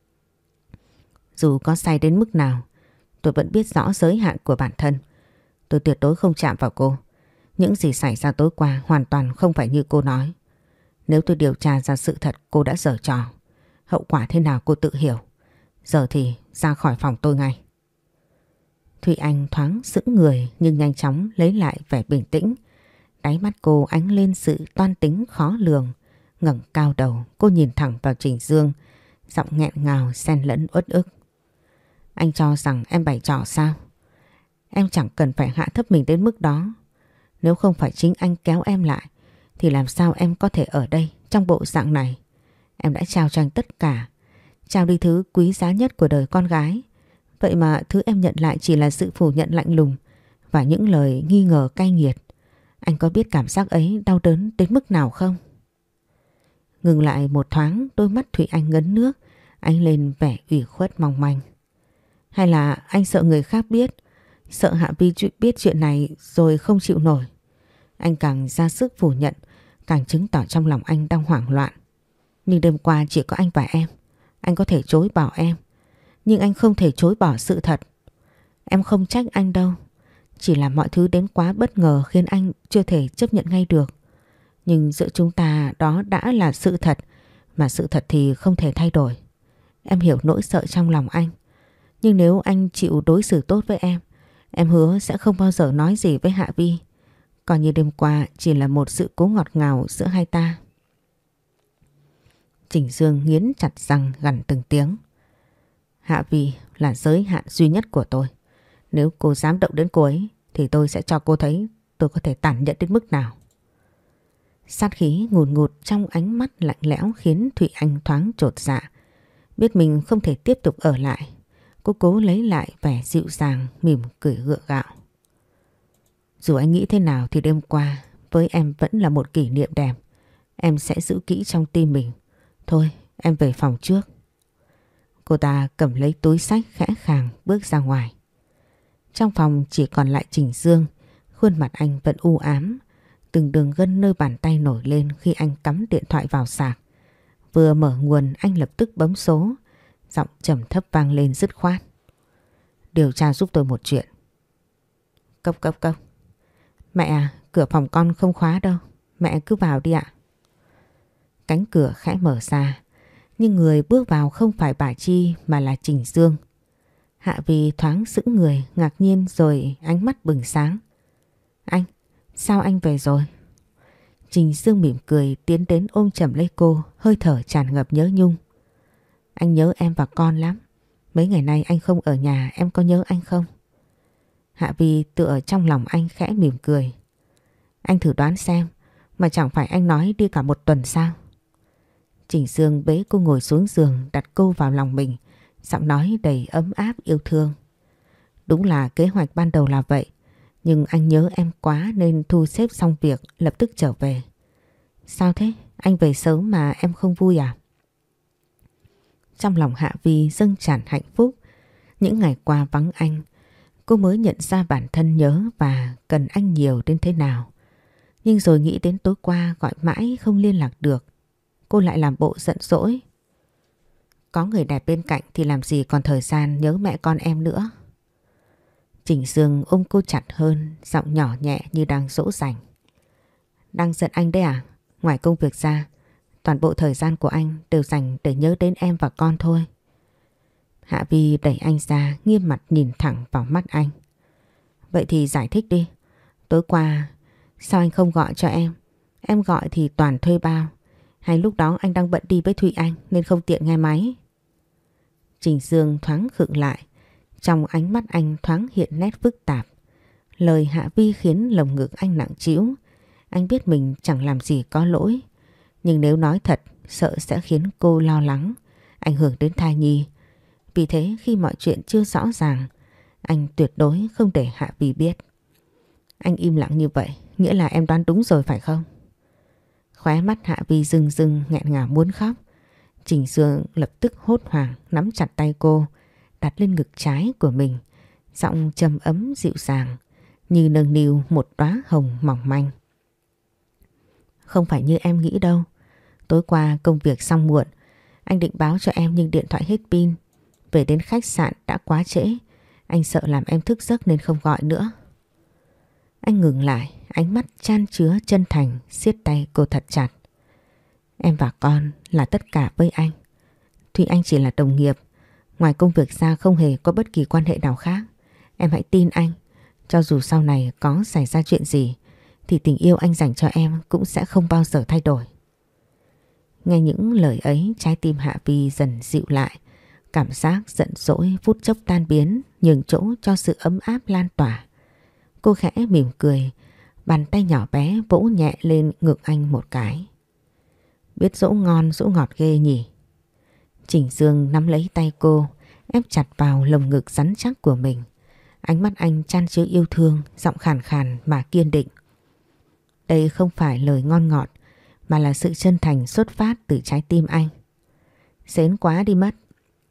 Dù có sai đến mức nào, tôi vẫn biết rõ giới hạn của bản thân. Tôi tuyệt đối không chạm vào cô. Những gì xảy ra tối qua hoàn toàn không phải như cô nói. Nếu tôi điều tra ra sự thật cô đã giở trò, hậu quả thế nào cô tự hiểu. Giờ thì ra khỏi phòng tôi ngay. Thùy Anh thoáng sững người nhưng nhanh chóng lấy lại vẻ bình tĩnh. Đáy mắt cô ánh lên sự toan tính khó lường. Ngẩng cao đầu, cô nhìn thẳng vào Trình Dương, giọng nghẹn ngào xen lẫn uất ức. Anh cho rằng em bày trò sao? Em chẳng cần phải hạ thấp mình đến mức đó. Nếu không phải chính anh kéo em lại thì làm sao em có thể ở đây trong bộ dạng này? Em đã trao cho anh tất cả, trao đi thứ quý giá nhất của đời con gái. Vậy mà thứ em nhận lại chỉ là sự phủ nhận lạnh lùng và những lời nghi ngờ cay nghiệt. Anh có biết cảm giác ấy đau đớn đến mức nào không? Ngừng lại một thoáng, đôi mắt Thủy Anh ngấn nước, ánh lên vẻ ủy khuất mong manh. Hay là anh sợ người khác biết, sợ Hạ Vi biết chuyện này rồi không chịu nổi? Anh càng ra sức phủ nhận, càng chứng tỏ trong lòng anh đang hoảng loạn. Nhưng đêm qua chỉ có anh và em. Anh có thể chối bỏ em, nhưng anh không thể chối bỏ sự thật. Em không trách anh đâu, chỉ là mọi thứ đến quá bất ngờ khiến anh chưa thể chấp nhận ngay được. Nhưng giữa chúng ta đó đã là sự thật, mà sự thật thì không thể thay đổi. Em hiểu nỗi sợ trong lòng anh, nhưng nếu anh chịu đối xử tốt với em hứa sẽ không bao giờ nói gì với Hạ Vi. Coi như đêm qua chỉ là một sự cố ngọt ngào giữa hai ta. Trình Dương nghiến chặt răng gằn từng tiếng. Hạ Vi là giới hạn duy nhất của tôi. Nếu cô dám động đến cô ấy thì tôi sẽ cho cô thấy tôi có thể tàn nhẫn đến mức nào. Sát khí ngùn ngụt trong ánh mắt lạnh lẽo khiến Thụy Anh thoáng chột dạ. Biết mình không thể tiếp tục ở lại, cô cố lấy lại vẻ dịu dàng, mỉm cười gượng gạo. Dù anh nghĩ thế nào thì đêm qua với em vẫn là một kỷ niệm đẹp. Em sẽ giữ kỹ trong tim mình. Thôi em về phòng trước. Cô ta cầm lấy túi xách khẽ khàng bước ra ngoài. Trong phòng chỉ còn lại Trình Dương. Khuôn mặt anh vẫn u ám, từng đường gân nơi bàn tay nổi lên khi anh cắm điện thoại vào sạc. Vừa mở nguồn anh lập tức bấm số, giọng trầm thấp vang lên dứt khoát. Điều tra giúp tôi một chuyện. Cốc cốc cốc. Mẹ à, cửa phòng con không khóa đâu, mẹ cứ vào đi ạ. Cánh cửa khẽ mở ra, nhưng người bước vào không phải bà Chi mà là Trình Dương. Hạ Vi thoáng sững người, ngạc nhiên rồi ánh mắt bừng sáng. Anh, sao anh về rồi? Trình Dương mỉm cười tiến đến ôm chầm lấy cô, hơi thở tràn ngập nhớ nhung. Anh nhớ em và con lắm. Mấy ngày nay anh không ở nhà, em có nhớ anh không? Hạ Vi tựa trong lòng anh khẽ mỉm cười. Anh thử đoán xem, mà chẳng phải anh nói đi cả một tuần sao? Trình Dương bế cô ngồi xuống giường, đặt cô vào lòng mình, giọng nói đầy ấm áp yêu thương. Đúng là kế hoạch ban đầu là vậy, nhưng anh nhớ em quá nên thu xếp xong việc lập tức trở về. Sao thế? Anh về sớm mà em không vui à? Trong lòng Hạ Vi dâng tràn hạnh phúc. Những ngày qua vắng anh, cô mới nhận ra bản thân nhớ và cần anh nhiều đến thế nào. Nhưng rồi nghĩ đến tối qua gọi mãi không liên lạc được, cô lại làm bộ giận dỗi. Có người đẹp bên cạnh thì làm gì còn thời gian nhớ mẹ con em nữa. Trình Dương ôm cô chặt hơn, giọng nhỏ nhẹ như đang dỗ dành. Đang giận anh đấy à? Ngoài công việc ra, toàn bộ thời gian của anh đều dành để nhớ đến em và con thôi. Hạ Vi đẩy anh ra, nghiêm mặt nhìn thẳng vào mắt anh. Vậy thì giải thích đi. Tối qua sao anh không gọi cho em? Em gọi thì toàn thuê bao. Hay lúc đó anh đang bận đi với Thụy Anh nên không tiện nghe máy? Trình Dương thoáng khựng lại. Trong ánh mắt anh thoáng hiện nét phức tạp. Lời Hạ Vi khiến lồng ngực anh nặng trĩu. Anh biết mình chẳng làm gì có lỗi. Nhưng nếu nói thật, sợ sẽ khiến cô lo lắng, ảnh hưởng đến thai nhi. Vì thế khi mọi chuyện chưa rõ ràng, anh tuyệt đối không để Hạ Vi biết. Anh im lặng như vậy, nghĩa là em đoán đúng rồi phải không? Khóe mắt Hạ Vi rưng rưng nghẹn ngào muốn khóc. Trình Dương lập tức hốt hoảng nắm chặt tay cô, đặt lên ngực trái của mình, giọng trầm ấm dịu dàng như nâng niu một đóa hồng mỏng manh. Không phải như em nghĩ đâu. Tối qua công việc xong muộn, anh định báo cho em nhưng điện thoại hết pin. Về đến khách sạn đã quá trễ, anh sợ làm em thức giấc nên không gọi nữa. Anh ngừng lại, ánh mắt chan chứa chân thành siết tay cô thật chặt. Em và con là tất cả với anh. Tuy anh chỉ là đồng nghiệp, ngoài công việc ra không hề có bất kỳ quan hệ nào khác. Em hãy tin anh, cho dù sau này có xảy ra chuyện gì thì tình yêu anh dành cho em cũng sẽ không bao giờ thay đổi. Nghe những lời ấy, trái tim Hạ Vi dần dịu lại. Cảm giác giận dỗi phút chốc tan biến, nhường chỗ cho sự ấm áp lan tỏa. Cô khẽ mỉm cười, bàn tay nhỏ bé vỗ nhẹ lên ngực anh một cái. Biết dỗ ngon dỗ ngọt ghê nhỉ. Trình Dương nắm lấy tay cô, ép chặt vào lồng ngực rắn chắc của mình. Ánh mắt anh chan chứa yêu thương, giọng khàn khàn mà kiên định. Đây không phải lời ngon ngọt, mà là sự chân thành xuất phát từ trái tim anh. Xến quá đi mất.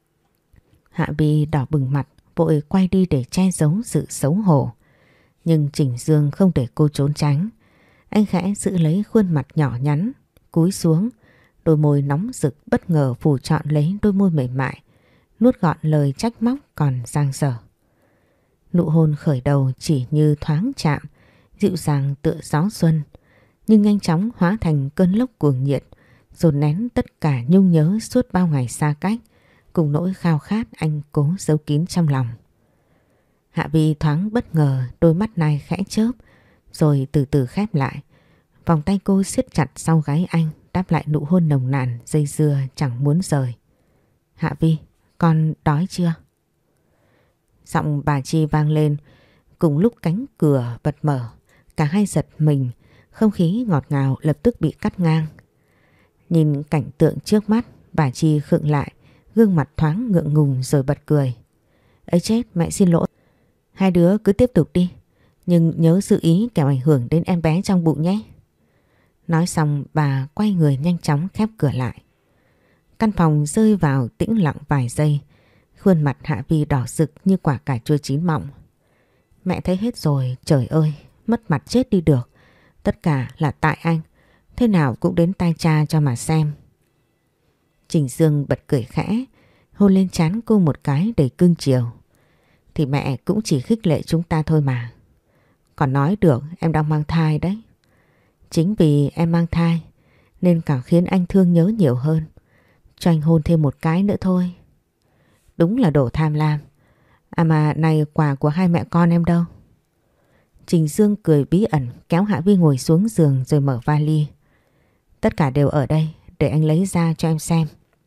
Hạ Vi đỏ bừng mặt, vội quay đi để che giấu sự xấu hổ. Nhưng Trình Dương không để cô trốn tránh. Anh khẽ giữ lấy khuôn mặt nhỏ nhắn, cúi xuống, đôi môi nóng rực bất ngờ phủ trọn lấy đôi môi mềm mại, nuốt gọn lời trách móc còn dang dở. Nụ hôn khởi đầu chỉ như thoáng chạm, dịu dàng tựa gió xuân, nhưng nhanh chóng hóa thành cơn lốc cuồng nhiệt, dồn nén tất cả nhung nhớ suốt bao ngày xa cách, cùng nỗi khao khát anh cố giấu kín trong lòng. Hạ Vi thoáng bất ngờ, đôi mắt này khẽ chớp, rồi từ từ khép lại. Vòng tay cô siết chặt sau gáy anh, đáp lại nụ hôn nồng nàn, dây dưa chẳng muốn rời. Hạ Vi, con đói chưa? Giọng bà Chi vang lên, cùng lúc cánh cửa bật mở. Cả hai giật mình, không khí ngọt ngào lập tức bị cắt ngang. Nhìn cảnh tượng trước mắt, bà Chi khựng lại, gương mặt thoáng ngượng ngùng rồi bật cười. Ấy chết, mẹ xin lỗi. Hai đứa cứ tiếp tục đi, nhưng nhớ giữ ý kẻo ảnh hưởng đến em bé trong bụng nhé. Nói xong bà quay người nhanh chóng khép cửa lại. Căn phòng rơi vào tĩnh lặng vài giây. Khuôn mặt Hạ Vi đỏ rực như quả cà chua chín mọng. Mẹ thấy hết rồi, trời ơi, mất mặt chết đi được. Tất cả là tại anh, thế nào cũng đến tai cha cho mà xem. Trình Dương bật cười khẽ, hôn lên trán cô một cái đầy cưng chiều. Thì mẹ cũng chỉ khích lệ chúng ta thôi mà. Còn nói được em đang mang thai đấy. Chính vì em mang thai nên càng khiến anh thương nhớ nhiều hơn. Cho anh hôn thêm một cái nữa thôi. Đúng là đồ tham lam. À mà này, quà của hai mẹ con em đâu? Trình Dương cười bí ẩn kéo Hạ Vi ngồi xuống giường rồi mở vali. Tất cả đều ở đây, để anh lấy ra cho em xem.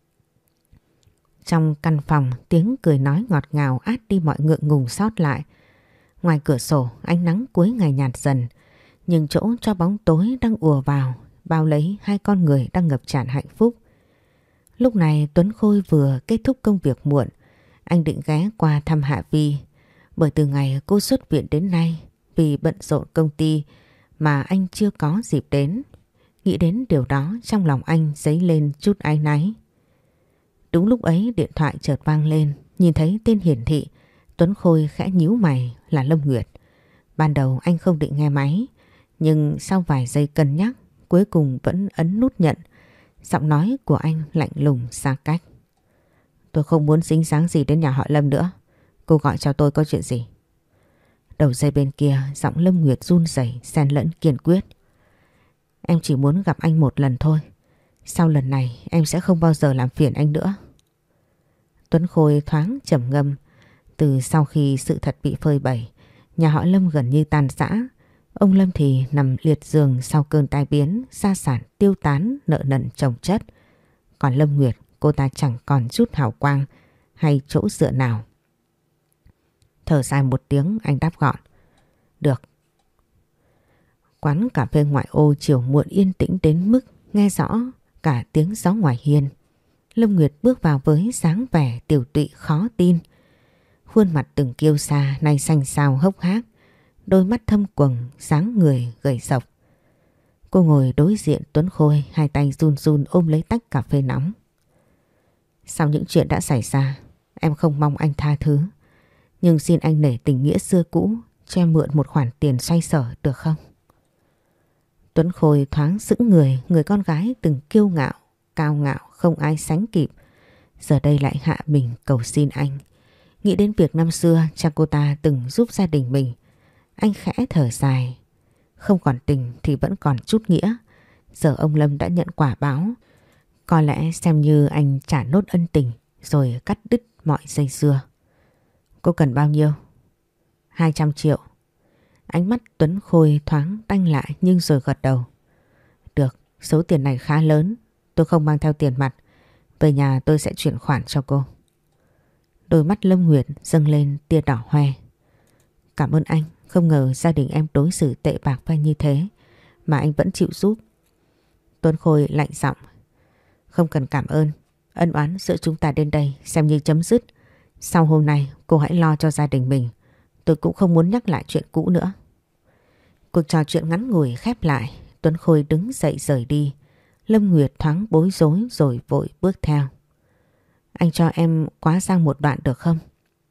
Trong căn phòng, tiếng cười nói ngọt ngào át đi mọi ngượng ngùng sót lại. Ngoài cửa sổ, ánh nắng cuối ngày nhạt dần, nhưng chỗ cho bóng tối đang ùa vào, bao lấy hai con người đang ngập tràn hạnh phúc. Lúc này Tuấn Khôi vừa kết thúc công việc muộn, anh định ghé qua thăm Hạ Vi. Bởi từ ngày cô xuất viện đến nay, vì bận rộn công ty mà anh chưa có dịp đến. Nghĩ đến điều đó trong lòng anh dấy lên chút áy náy. Đúng lúc ấy điện thoại chợt vang lên, nhìn thấy tên hiển thị, Tuấn Khôi khẽ nhíu mày là Lâm Nguyệt. Ban đầu anh không định nghe máy, nhưng sau vài giây cân nhắc, cuối cùng vẫn ấn nút nhận. Giọng nói của anh lạnh lùng xa cách. Tôi không muốn dính dáng gì đến nhà họ Lâm nữa. Cô gọi cho tôi có chuyện gì? Đầu dây bên kia, giọng Lâm Nguyệt run rẩy, xen lẫn kiên quyết. Em chỉ muốn gặp anh một lần thôi. Sau lần này em sẽ không bao giờ làm phiền anh nữa. Tuấn Khôi thoáng trầm ngâm. Từ sau khi sự thật bị phơi bày, nhà họ Lâm gần như tan rã. Ông Lâm thì nằm liệt giường sau cơn tai biến, gia sản tiêu tán, nợ nần chồng chất. Còn Lâm Nguyệt, cô ta chẳng còn chút hào quang hay chỗ dựa nào. Thở dài một tiếng, anh đáp gọn. Được. Quán cà phê ngoại ô chiều muộn yên tĩnh đến mức nghe rõ cả tiếng gió ngoài hiên. Lâm Nguyệt bước vào với dáng vẻ tiểu tụy khó tin. Khuôn mặt từng kiêu sa nay xanh xao hốc hác, đôi mắt thâm quầng, dáng người gầy rộc. Cô ngồi đối diện Tuấn Khôi, hai tay run run ôm lấy tách cà phê nóng. Sau những chuyện đã xảy ra, em không mong anh tha thứ. Nhưng xin anh nể tình nghĩa xưa cũ, cho em mượn một khoản tiền xoay sở được không? Tuấn Khôi thoáng sững người, người con gái từng kiêu ngạo, cao ngạo không ai sánh kịp. Giờ đây lại hạ mình cầu xin anh. Nghĩ đến việc năm xưa cha cô ta từng giúp gia đình mình, anh khẽ thở dài. Không còn tình thì vẫn còn chút nghĩa. Giờ ông Lâm đã nhận quả báo, có lẽ xem như anh trả nốt ân tình rồi cắt đứt mọi dây dưa. Cô cần bao nhiêu? 200 triệu. Ánh mắt Tuấn Khôi thoáng đanh lại nhưng rồi gật đầu. Được, số tiền này khá lớn, tôi không mang theo tiền mặt. Về nhà tôi sẽ chuyển khoản cho cô. Đôi mắt Lâm Nguyệt dâng lên tia đỏ hoe. Cảm ơn anh, không ngờ gia đình em đối xử tệ bạc với như thế mà anh vẫn chịu giúp. Tuấn Khôi lạnh giọng. Không cần cảm ơn, ân oán giữa chúng ta đến đây xem như chấm dứt. Sau hôm nay cô hãy lo cho gia đình mình. Tôi cũng không muốn nhắc lại chuyện cũ nữa. Cuộc trò chuyện ngắn ngủi khép lại. Tuấn Khôi đứng dậy rời đi. Lâm Nguyệt thoáng bối rối rồi vội bước theo. Anh cho em quá sang một đoạn được không?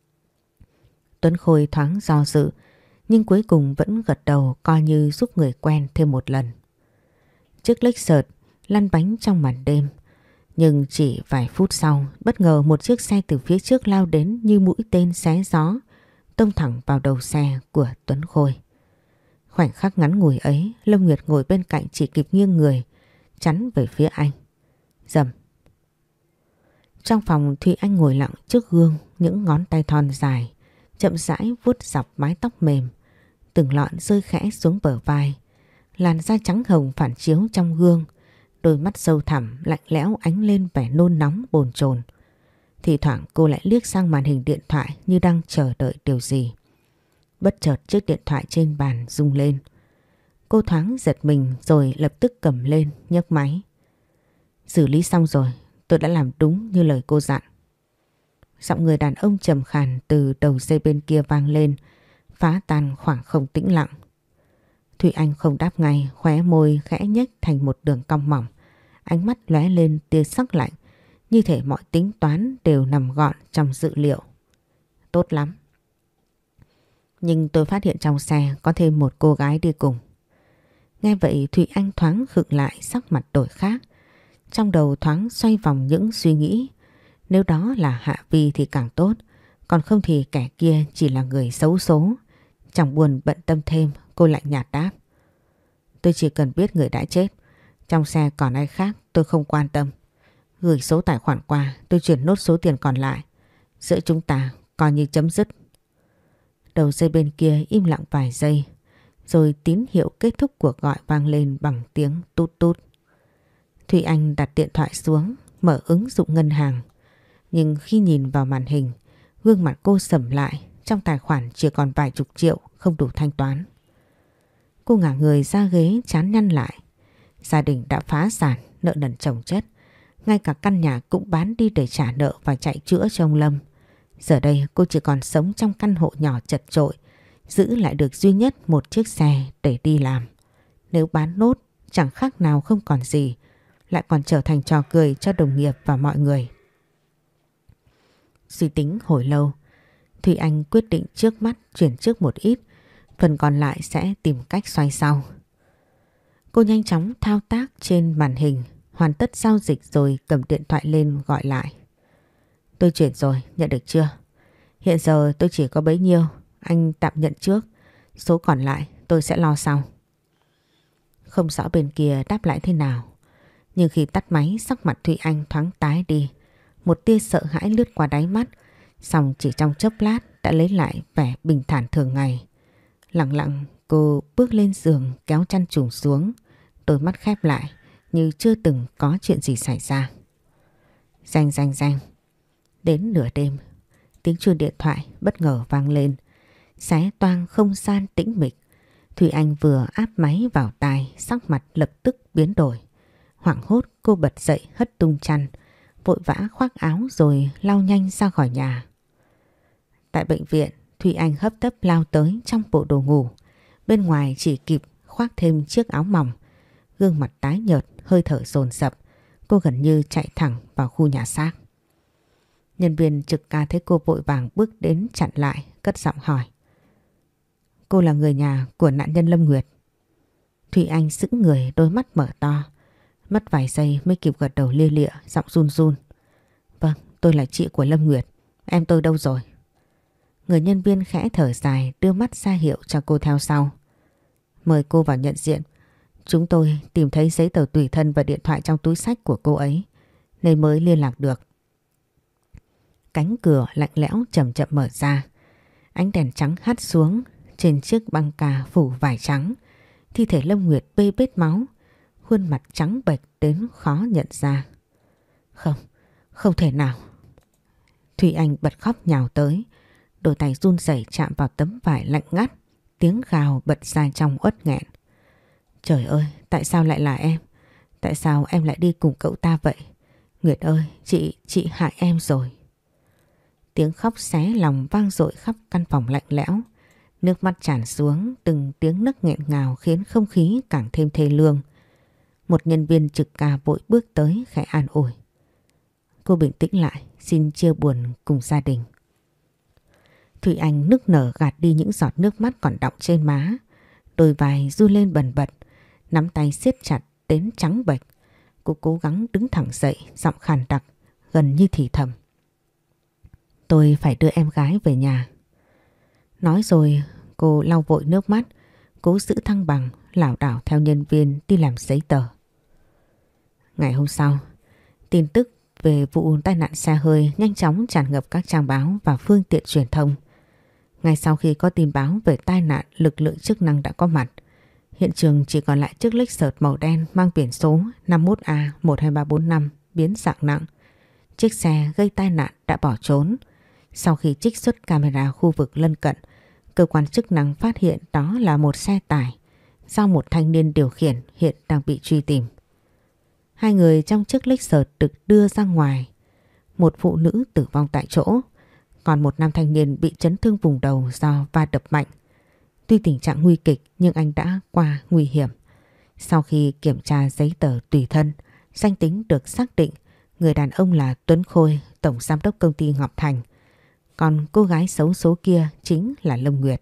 Tuấn Khôi thoáng do dự, nhưng cuối cùng vẫn gật đầu coi như giúp người quen thêm một lần. Chiếc Lexus lăn bánh trong màn đêm. Nhưng chỉ vài phút sau, bất ngờ một chiếc xe từ phía trước lao đến như mũi tên xé gió, tông thẳng vào đầu xe của Tuấn Khôi. Khoảnh khắc ngắn ngủi ấy, Lâm Nguyệt ngồi bên cạnh chỉ kịp nghiêng người, chắn về phía anh. Rầm. Trong phòng, Thụy Anh ngồi lặng trước gương, những ngón tay thon dài, chậm rãi vuốt dọc mái tóc mềm, từng lọn rơi khẽ xuống bờ vai. Làn da trắng hồng phản chiếu trong gương, đôi mắt sâu thẳm lạnh lẽo ánh lên vẻ nôn nóng bồn chồn. Thì thoảng cô lại liếc sang màn hình điện thoại như đang chờ đợi điều gì. Bất chợt chiếc điện thoại trên bàn rung lên. Cô thoáng giật mình rồi lập tức cầm lên nhấc máy. Xử lý xong rồi, tôi đã làm đúng như lời cô dặn. Giọng người đàn ông trầm khàn từ đầu dây bên kia vang lên, phá tan khoảng không tĩnh lặng. Thụy Anh không đáp ngay, khóe môi khẽ nhếch thành một đường cong mỏng. Ánh mắt lóe lên tia sắc lạnh, như thể mọi tính toán đều nằm gọn trong dự liệu. Tốt lắm. Nhưng tôi phát hiện trong xe có thêm một cô gái đi cùng. Nghe vậy Thụy Anh thoáng khựng lại, sắc mặt đổi khác. Trong đầu thoáng xoay vòng những suy nghĩ. Nếu đó là Hạ Vi thì càng tốt, còn không thì kẻ kia chỉ là người xấu số. Chẳng buồn bận tâm thêm, cô lạnh nhạt đáp. Tôi chỉ cần biết người đã chết. Trong xe còn ai khác tôi không quan tâm. Gửi số tài khoản qua, tôi chuyển nốt số tiền còn lại. Giữa chúng ta coi như chấm dứt. Đầu dây bên kia im lặng vài giây, rồi tín hiệu kết thúc cuộc gọi vang lên bằng tiếng tút tút. Thùy Anh đặt điện thoại xuống, mở ứng dụng ngân hàng. Nhưng khi nhìn vào màn hình, gương mặt cô sầm lại, trong tài khoản chỉ còn vài chục triệu không đủ thanh toán. Cô ngả người ra ghế trán nhăn lại. Gia đình đã phá sản, nợ nần chồng chất. Ngay cả căn nhà cũng bán đi để trả nợ và chạy chữa cho ông Lâm. Giờ đây cô chỉ còn sống trong căn hộ nhỏ chật chội, giữ lại được duy nhất một chiếc xe để đi làm. Nếu bán nốt chẳng khác nào không còn gì, lại còn trở thành trò cười cho đồng nghiệp và mọi người. Suy tính hồi lâu, Thùy Anh quyết định trước mắt chuyển trước một ít, phần còn lại sẽ tìm cách xoay sau. Cô nhanh chóng thao tác trên màn hình, hoàn tất giao dịch rồi cầm điện thoại lên gọi lại. Tôi chuyển rồi, nhận được chưa? Hiện giờ tôi chỉ có bấy nhiêu, anh tạm nhận trước, số còn lại tôi sẽ lo sau. Không rõ bên kia đáp lại thế nào, nhưng khi tắt máy sắc mặt Thụy Anh thoáng tái đi, một tia sợ hãi lướt qua đáy mắt, xong chỉ trong chốc lát đã lấy lại vẻ bình thản thường ngày. Lặng lặng cô bước lên giường kéo chăn trùm xuống, đôi mắt khép lại như chưa từng có chuyện gì xảy ra. Reng reng reng. Đến nửa đêm, tiếng chuông điện thoại bất ngờ vang lên, xé toang không gian tĩnh mịch. Thùy Anh vừa áp máy vào tai, sắc mặt lập tức biến đổi. Hoảng hốt cô bật dậy hất tung chăn, vội vã khoác áo rồi lao nhanh ra khỏi nhà. Tại bệnh viện, Thùy Anh hấp tấp lao tới trong bộ đồ ngủ. Bên ngoài chỉ kịp khoác thêm chiếc áo mỏng. gương mặt tái nhợt, hơi thở dồn dập. Cô gần như chạy thẳng vào khu nhà xác. Nhân viên trực ca thấy cô vội vàng bước đến chặn lại, cất giọng hỏi. Cô là người nhà của nạn nhân Lâm Nguyệt? Thủy Anh sững người, đôi mắt mở to. Mất vài giây mới kịp gật đầu lia lịa, giọng run run. Vâng, tôi là chị của Lâm Nguyệt. Em tôi đâu rồi? Người nhân viên khẽ thở dài, đưa mắt ra hiệu cho cô theo sau. Mời cô vào nhận diện. Chúng tôi tìm thấy giấy tờ tùy thân và điện thoại trong túi xách của cô ấy, nên mới liên lạc được. Cánh cửa lạnh lẽo chậm chậm mở ra. Ánh đèn trắng hắt xuống. Trên chiếc băng ca phủ vải trắng, thi thể Lâm Nguyệt bê bết máu, khuôn mặt trắng bệch đến khó nhận ra. Không, không thể nào. Thủy Anh bật khóc nhào tới, đôi tay run rẩy chạm vào tấm vải lạnh ngắt, tiếng gào bật ra trong uất nghẹn. Trời ơi, tại sao lại là em? Tại sao em lại đi cùng cậu ta vậy? Nguyệt ơi, chị hại em rồi. Tiếng khóc xé lòng vang dội khắp căn phòng lạnh lẽo. Nước mắt tràn xuống, từng tiếng nấc nghẹn ngào khiến không khí càng thêm thê lương. Một nhân viên trực ca vội bước tới khẽ an ủi. Cô bình tĩnh lại, xin chia buồn cùng gia đình. Thủy Anh nức nở gạt đi những giọt nước mắt còn đọng trên má. Đôi vai run lên bần bật, nắm tay siết chặt đến trắng bệch. Cô cố gắng đứng thẳng dậy, giọng khàn đặc, gần như thì thầm. Tôi phải đưa em gái về nhà. Nói rồi cô lau vội nước mắt, cố giữ thăng bằng, lảo đảo theo nhân viên đi làm giấy tờ. Ngày hôm sau, tin tức về vụ tai nạn xe hơi nhanh chóng tràn ngập các trang báo và phương tiện truyền thông. Ngay sau khi có tin báo về tai nạn, lực lượng chức năng đã có mặt. Hiện trường chỉ còn lại chiếc Lexus màu đen mang biển số 51A12345 biến dạng nặng. Chiếc xe gây tai nạn đã bỏ trốn. Sau khi trích xuất camera khu vực lân cận, cơ quan chức năng phát hiện đó là một xe tải do một thanh niên điều khiển, hiện đang bị truy tìm. Hai người trong chiếc Lexus được đưa ra ngoài. Một phụ nữ tử vong tại chỗ, còn một nam thanh niên bị chấn thương vùng đầu do va đập mạnh. Tuy tình trạng nguy kịch nhưng anh đã qua nguy hiểm. Sau khi kiểm tra giấy tờ tùy thân, danh tính được xác định người đàn ông là Tuấn Khôi, tổng giám đốc công ty Ngọc Thành. Còn cô gái xấu số kia chính là Lâm Nguyệt.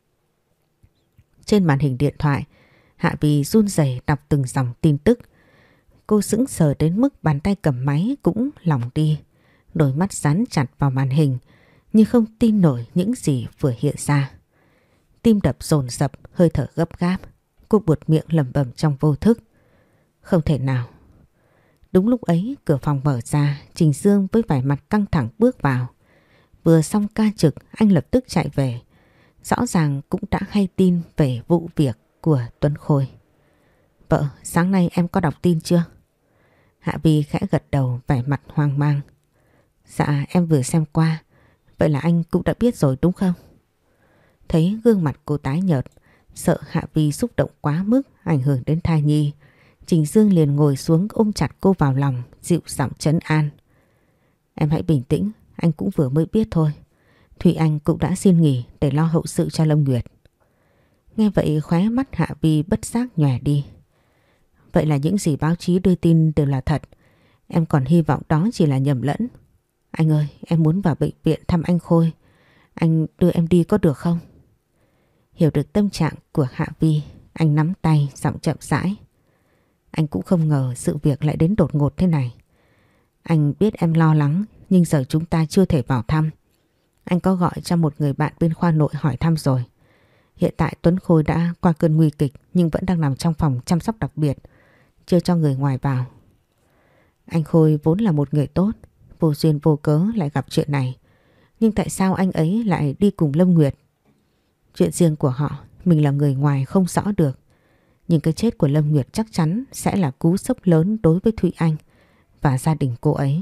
Trên màn hình điện thoại, Hạ Vy run rẩy đọc từng dòng tin tức. Cô sững sờ đến mức bàn tay cầm máy cũng lỏng đi. Đôi mắt dán chặt vào màn hình như không tin nổi những gì vừa hiện ra. Tim đập dồn dập, hơi thở gấp gáp. Cô buột miệng lẩm bẩm trong vô thức. Không thể nào. Đúng lúc ấy cửa phòng mở ra, Trình Dương với vẻ mặt căng thẳng bước vào. Vừa xong ca trực, anh lập tức chạy về. Rõ ràng cũng đã hay tin về vụ việc của Tuấn Khôi. Vợ, sáng nay em có đọc tin chưa? Hạ Vy khẽ gật đầu, vẻ mặt hoang mang. Dạ em vừa xem qua. Vậy là anh cũng đã biết rồi đúng không? Thấy gương mặt cô tái nhợt, sợ Hạ Vy xúc động quá mức ảnh hưởng đến thai nhi, Trình Dương liền ngồi xuống ôm chặt cô vào lòng, dịu giọng trấn an. Em hãy bình tĩnh, anh cũng vừa mới biết thôi. Thủy Anh cũng đã xin nghỉ để lo hậu sự cho Lâm Nguyệt. Nghe vậy khóe mắt Hạ Vy bất giác nhòe đi. Vậy là những gì báo chí đưa tin đều là thật. Em còn hy vọng đó chỉ là nhầm lẫn. Anh ơi, em muốn vào bệnh viện thăm anh Khôi. Anh đưa em đi có được không? Hiểu được tâm trạng của Hạ Vy, anh nắm tay giọng chậm rãi. Anh cũng không ngờ sự việc lại đến đột ngột thế này. Anh biết em lo lắng, nhưng giờ chúng ta chưa thể vào thăm. Anh có gọi cho một người bạn bên khoa nội hỏi thăm rồi. Hiện tại Tuấn Khôi đã qua cơn nguy kịch nhưng vẫn đang nằm trong phòng chăm sóc đặc biệt, chưa cho người ngoài vào. Anh Khôi vốn là một người tốt, vô duyên vô cớ lại gặp chuyện này. Nhưng tại sao anh ấy lại đi cùng Lâm Nguyệt? Chuyện riêng của họ, mình là người ngoài không rõ được. Nhưng cái chết của Lâm Nguyệt chắc chắn sẽ là cú sốc lớn đối với Thụy Anh và gia đình cô ấy.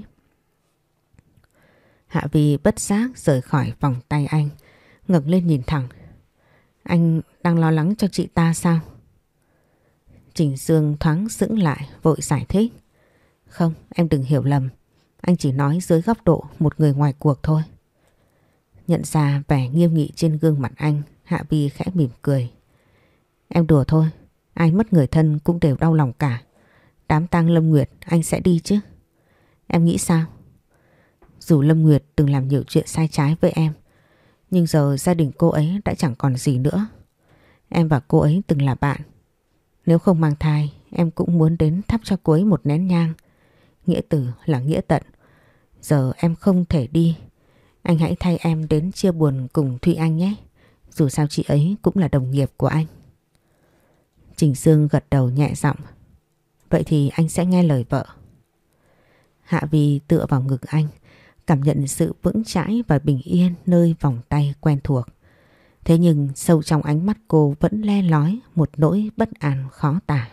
Hạ Vy bất giác rời khỏi vòng tay anh, ngẩng lên nhìn thẳng. Anh đang lo lắng cho chị ta sao? Trình Dương thoáng sững lại, vội giải thích. Không, em đừng hiểu lầm. Anh chỉ nói dưới góc độ một người ngoài cuộc thôi. Nhận ra vẻ nghiêm nghị trên gương mặt anh, Hạ Vy khẽ mỉm cười. Em đùa thôi. Ai mất người thân cũng đều đau lòng cả. Đám tang Lâm Nguyệt anh sẽ đi chứ? Em nghĩ sao? Dù Lâm Nguyệt từng làm nhiều chuyện sai trái với em, nhưng giờ gia đình cô ấy đã chẳng còn gì nữa. Em và cô ấy từng là bạn. Nếu không mang thai, em cũng muốn đến thắp cho cô ấy một nén nhang. Nghĩa tử là nghĩa tận. Giờ em không thể đi. Anh hãy thay em đến chia buồn cùng Thụy Anh nhé. Dù sao chị ấy cũng là đồng nghiệp của anh. Trình Dương gật đầu nhẹ giọng. Vậy thì anh sẽ nghe lời vợ. Hạ Vi tựa vào ngực anh, cảm nhận sự vững chãi và bình yên nơi vòng tay quen thuộc. Thế nhưng sâu trong ánh mắt cô vẫn le lói một nỗi bất an khó tả.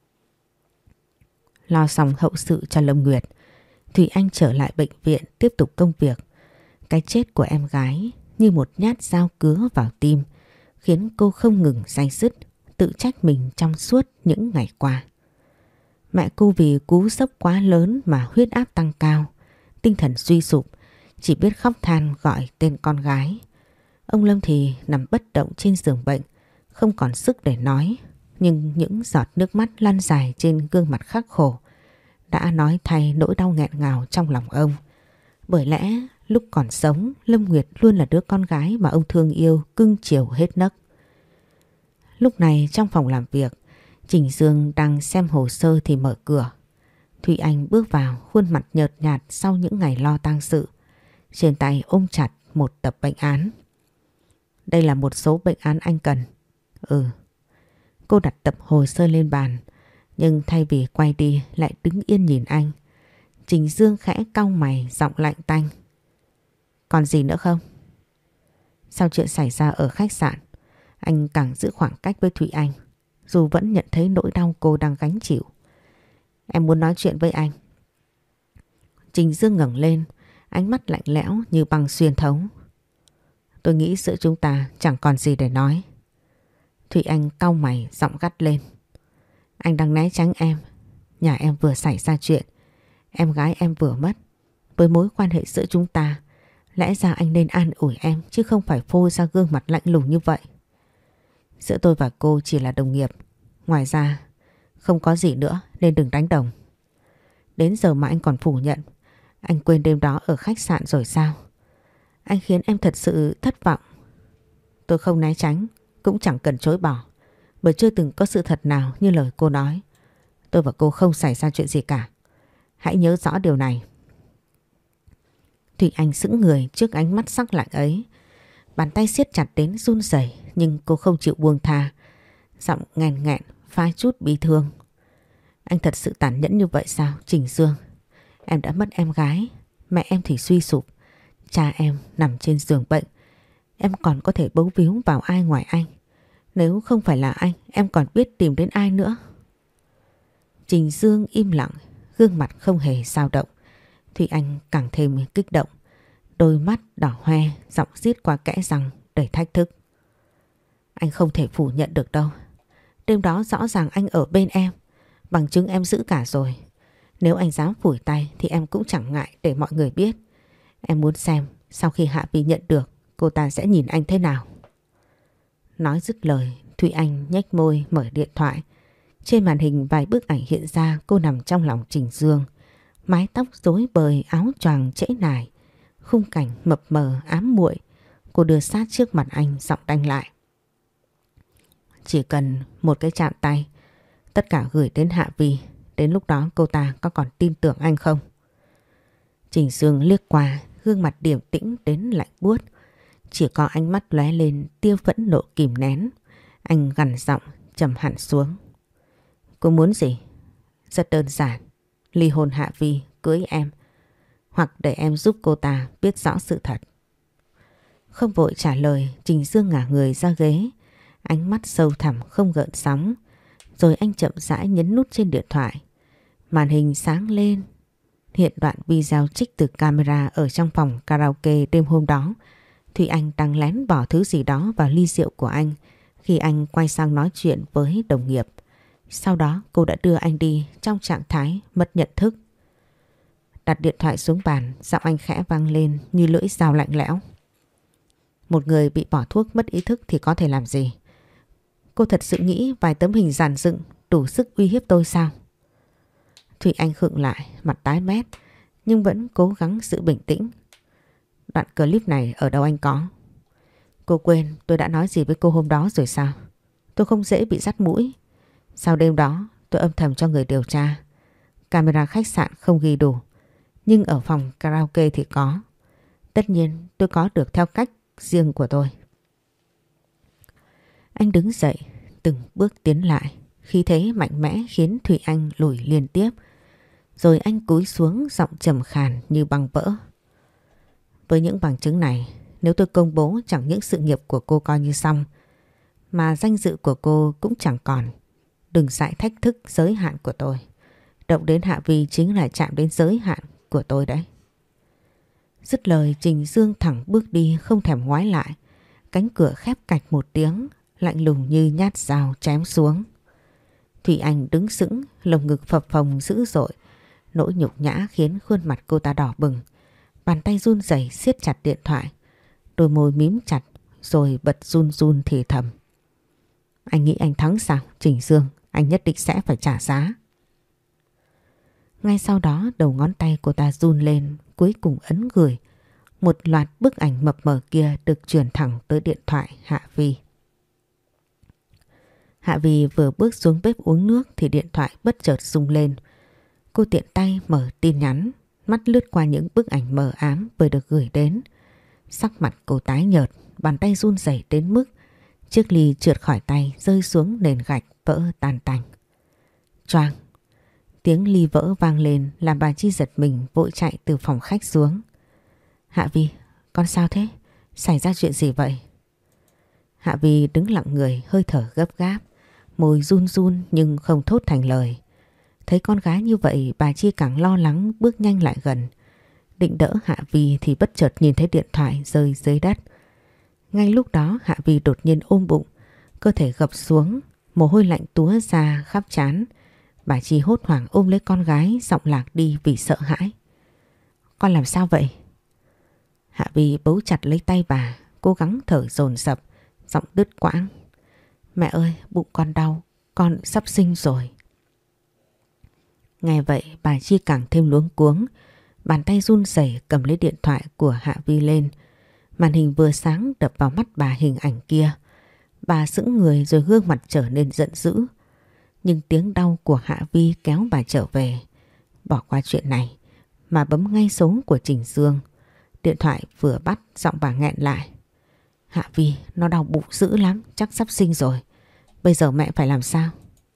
Lo xong hậu sự cho Lâm Nguyệt, Thùy Anh trở lại bệnh viện tiếp tục công việc. Cái chết của em gái như một nhát dao cứa vào tim, khiến cô không ngừng day dứt, tự trách mình trong suốt những ngày qua. Mẹ cô vì cú sốc quá lớn mà huyết áp tăng cao, tinh thần suy sụp, chỉ biết khóc than gọi tên con gái. Ông Lâm thì nằm bất động trên giường bệnh, không còn sức để nói, nhưng những giọt nước mắt lăn dài trên gương mặt khắc khổ đã nói thay nỗi đau nghẹn ngào trong lòng ông. Bởi lẽ lúc còn sống, Lâm Nguyệt luôn là đứa con gái mà ông thương yêu, cưng chiều hết nấc. Lúc này trong phòng làm việc, Trình Dương đang xem hồ sơ thì mở cửa. Thụy Anh bước vào, khuôn mặt nhợt nhạt sau những ngày lo tang sự. Trên tay ôm chặt một tập bệnh án. Đây là một số bệnh án anh cần. Ừ. Cô đặt tập hồ sơ lên bàn, nhưng thay vì quay đi lại đứng yên nhìn anh. Trình Dương khẽ cau mày, giọng lạnh tanh. Còn gì nữa không? Sau chuyện xảy ra ở khách sạn, anh càng giữ khoảng cách với Thụy Anh, dù vẫn nhận thấy nỗi đau cô đang gánh chịu. Em muốn nói chuyện với anh. Trình Dương ngẩng lên, ánh mắt lạnh lẽo như băng xuyên thấu. Tôi nghĩ giữa chúng ta chẳng còn gì để nói. Thụy Anh cau mày, giọng gắt lên. Anh đang né tránh em. Nhà em vừa xảy ra chuyện, em gái em vừa mất. Với mối quan hệ giữa chúng ta, lẽ ra anh nên an ủi em, chứ không phải phô ra gương mặt lạnh lùng như vậy. Giữa tôi và cô chỉ là đồng nghiệp, ngoài ra không có gì nữa, nên đừng đánh đồng. Đến giờ mà anh còn phủ nhận. Anh quên đêm đó ở khách sạn rồi sao? Anh khiến em thật sự thất vọng. Tôi không né tránh, cũng chẳng cần chối bỏ, bởi chưa từng có sự thật nào như lời cô nói. Tôi và cô không xảy ra chuyện gì cả. Hãy nhớ rõ điều này. Thủy Anh sững người trước ánh mắt sắc lạnh ấy. Bàn tay siết chặt đến run rẩy, nhưng cô không chịu buông tha. Giọng nghẹn nghẹn, pha chút bi thương. Anh thật sự tàn nhẫn như vậy sao, Trình Dương? Em đã mất em gái, mẹ em thì suy sụp, cha em nằm trên giường bệnh. Em còn có thể bấu víu vào ai ngoài anh? Nếu không phải là anh, em còn biết tìm đến ai nữa? Trình Dương im lặng, gương mặt không hề dao động. Thùy Anh càng thêm kích động, đôi mắt đỏ hoe, giọng rít qua kẽ răng đầy thách thức. Anh không thể phủ nhận được đâu. Đêm đó rõ ràng anh ở bên em, bằng chứng em giữ cả rồi. Nếu anh dám phủi tay thì em cũng chẳng ngại để mọi người biết. Em muốn xem sau khi Hạ Vi nhận được, cô ta sẽ nhìn anh thế nào. Nói dứt lời, Thụy Anh nhếch môi mở điện thoại. Trên màn hình vài bức ảnh hiện ra cô nằm trong lòng Trình Dương. Mái tóc rối bời, áo choàng trễ nải, khung cảnh mập mờ ám muội. Cô đưa sát trước mặt anh, giọng đanh lại. Chỉ cần một cái chạm tay, tất cả gửi đến Hạ Vi. Đến lúc đó cô ta có còn tin tưởng anh không? Trình Dương liếc qua, gương mặt điềm tĩnh đến lạnh buốt. Chỉ có ánh mắt lóe lên tia phẫn nộ kìm nén. Anh gằn giọng trầm hẳn xuống. Cô muốn gì? Rất đơn giản. Ly hôn Hạ Vi, cưới em. Hoặc để em giúp cô ta biết rõ sự thật. Không vội trả lời, Trình Dương ngả người ra ghế. Ánh mắt sâu thẳm không gợn sóng. Rồi anh chậm rãi nhấn nút trên điện thoại. Màn hình sáng lên. Hiện đoạn video trích từ camera ở trong phòng karaoke đêm hôm đó. Thùy Anh đang lén bỏ thứ gì đó vào ly rượu của anh khi anh quay sang nói chuyện với đồng nghiệp. Sau đó cô đã đưa anh đi trong trạng thái mất nhận thức. Đặt điện thoại xuống bàn, giọng anh khẽ vang lên như lưỡi dao lạnh lẽo. Một người bị bỏ thuốc mất ý thức thì có thể làm gì? Cô thật sự nghĩ vài tấm hình dàn dựng đủ sức uy hiếp tôi sao? Thủy Anh khựng lại, mặt tái mét nhưng vẫn cố gắng giữ bình tĩnh. Đoạn clip này ở đâu anh có? Cô quên tôi đã nói gì với cô hôm đó rồi sao? Tôi không dễ bị dắt mũi. Sau đêm đó tôi âm thầm cho người điều tra. Camera khách sạn không ghi đủ, nhưng ở phòng karaoke thì có. Tất nhiên tôi có được theo cách riêng của tôi. Anh đứng dậy, từng bước tiến lại. Khí thế mạnh mẽ khiến Thủy Anh lùi liên tiếp. Rồi anh cúi xuống, giọng trầm khàn như băng vỡ. Với những bằng chứng này, nếu tôi công bố, chẳng những sự nghiệp của cô coi như xong, mà danh dự của cô cũng chẳng còn. Đừng dại thách thức giới hạn của tôi. Động đến Hạ Vi chính là chạm đến giới hạn của tôi đấy. Dứt lời, Trình Dương thẳng bước đi, không thèm ngoái lại. Cánh cửa khép cạch một tiếng, lạnh lùng như nhát dao chém xuống. Thủy Anh đứng sững, lồng ngực phập phồng dữ dội. Nỗi nhục nhã khiến khuôn mặt cô ta đỏ bừng. Bàn tay run rẩy siết chặt điện thoại. Đôi môi mím chặt rồi bật run run thì thầm. Anh nghĩ anh thắng sao? Trình Dương, anh nhất định sẽ phải trả giá. Ngay sau đó đầu ngón tay cô ta run lên, cuối cùng ấn gửi. Một loạt bức ảnh mập mờ kia được chuyển thẳng tới điện thoại Hạ Vi. Hạ Vi vừa bước xuống bếp uống nước thì điện thoại bất chợt rung lên. Cô tiện tay mở tin nhắn, mắt lướt qua những bức ảnh mờ ám vừa được gửi đến. Sắc mặt cô tái nhợt, bàn tay run rẩy đến mức chiếc ly trượt khỏi tay rơi xuống nền gạch vỡ tan tành. Choang! Tiếng ly vỡ vang lên làm bà Chi giật mình vội chạy từ phòng khách xuống. Hạ Vi, con sao thế? Xảy ra chuyện gì vậy? Hạ Vi đứng lặng người, hơi thở gấp gáp, môi run run nhưng không thốt thành lời. Thấy con gái như vậy, bà Chi càng lo lắng bước nhanh lại gần. Định đỡ Hạ Vi thì bất chợt nhìn thấy điện thoại rơi dưới đất. Ngay lúc đó Hạ Vi đột nhiên ôm bụng, cơ thể gập xuống, mồ hôi lạnh túa ra khắp trán. Bà Chi hốt hoảng ôm lấy con gái, giọng lạc đi vì sợ hãi. Con làm sao vậy? Hạ Vi bấu chặt lấy tay bà, cố gắng thở dồn dập, giọng đứt quãng. Mẹ ơi, bụng con đau, con sắp sinh rồi. Nghe vậy bà Chi càng thêm luống cuống, bàn tay run rẩy cầm lấy điện thoại của Hạ Vi lên. Màn hình vừa sáng đập vào mắt bà hình ảnh kia. Bà sững người rồi gương mặt trở nên giận dữ. Nhưng tiếng đau của Hạ Vi kéo bà trở về. Bỏ qua chuyện này mà bấm ngay số của Trình Dương. Điện thoại vừa bắt, giọng bà nghẹn lại. Hạ Vi, nó đau bụng dữ lắm, chắc sắp sinh rồi. Bây giờ mẹ phải làm sao?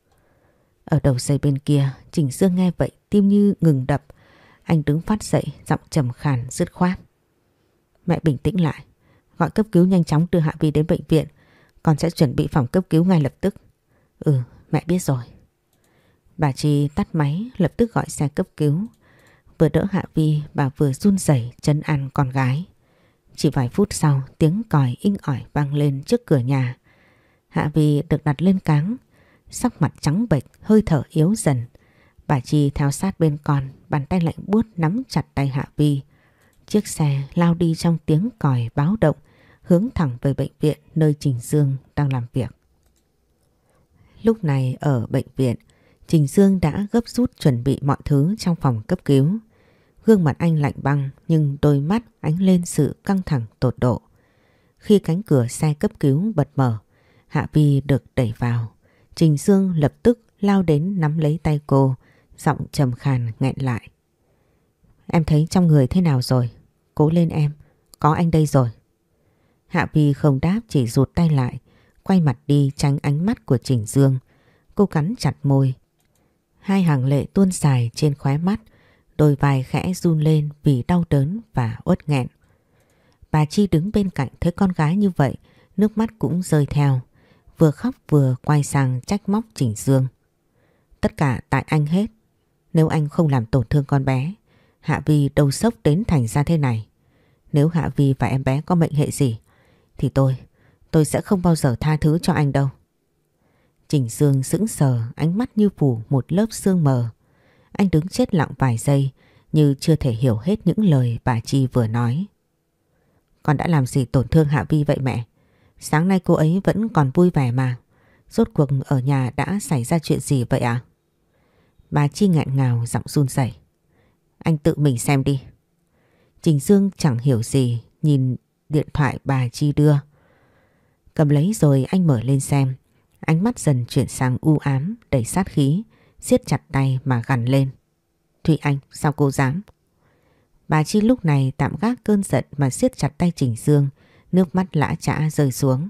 Ở đầu dây bên kia, Trình Dương nghe vậy tim như ngừng đập. Anh đứng phát dậy, giọng trầm khàn dứt khoát. Mẹ bình tĩnh lại, gọi cấp cứu nhanh chóng đưa Hạ Vi đến bệnh viện. Con sẽ chuẩn bị phòng cấp cứu ngay lập tức. Ừ, mẹ biết rồi. Bà Chi tắt máy, lập tức gọi xe cấp cứu. Vừa đỡ Hạ Vi, bà vừa run rẩy trấn an con gái. Chỉ vài phút sau, tiếng còi inh ỏi vang lên trước cửa nhà. Hạ Vi được đặt lên cáng, sắc mặt trắng bệch, hơi thở yếu dần. Bà Chi theo sát bên con, bàn tay lạnh buốt nắm chặt tay Hạ Vi. Chiếc xe lao đi trong tiếng còi báo động, hướng thẳng về bệnh viện nơi Trình Dương đang làm việc. Lúc này ở bệnh viện, Trình Dương đã gấp rút chuẩn bị mọi thứ trong phòng cấp cứu. Gương mặt anh lạnh băng nhưng đôi mắt ánh lên sự căng thẳng tột độ. Khi cánh cửa xe cấp cứu bật mở, Hạ Vi được đẩy vào. Trình Dương lập tức lao đến nắm lấy tay cô, giọng trầm khàn nghẹn lại. Em thấy trong người thế nào rồi? Cố lên em, có anh đây rồi. Hạ Vi không đáp, chỉ rụt tay lại, quay mặt đi tránh ánh mắt của Trình Dương. Cô cắn chặt môi. Hai hàng lệ tuôn dài trên khóe mắt, đôi vai khẽ run lên vì đau đớn và uất nghẹn. Bà Chi đứng bên cạnh thấy con gái như vậy, nước mắt cũng rơi theo. Vừa khóc vừa quay sang trách móc Trình Dương. Tất cả tại anh hết. Nếu anh không làm tổn thương con bé, Hạ Vi đâu sốc đến thành ra thế này. Nếu Hạ Vi và em bé có mệnh hệ gì, thì tôi sẽ không bao giờ tha thứ cho anh đâu. Trình Dương sững sờ, ánh mắt như phủ một lớp sương mờ. Anh đứng chết lặng vài giây như chưa thể hiểu hết những lời bà Chi vừa nói. Con đã làm gì tổn thương Hạ Vi vậy mẹ? Sáng nay cô ấy vẫn còn vui vẻ mà. Rốt cuộc ở nhà đã xảy ra chuyện gì vậy ạ? Bà Chi nghẹn ngào giọng run rẩy. Anh tự mình xem đi. Trình Dương chẳng hiểu gì, nhìn điện thoại bà Chi đưa. Cầm lấy rồi anh mở lên xem. Ánh mắt dần chuyển sang u ám, đầy sát khí, siết chặt tay mà gằn lên. Thủy Anh, sao cô dám? Bà Chi lúc này tạm gác cơn giận mà siết chặt tay Trình Dương, nước mắt lã chã rơi xuống.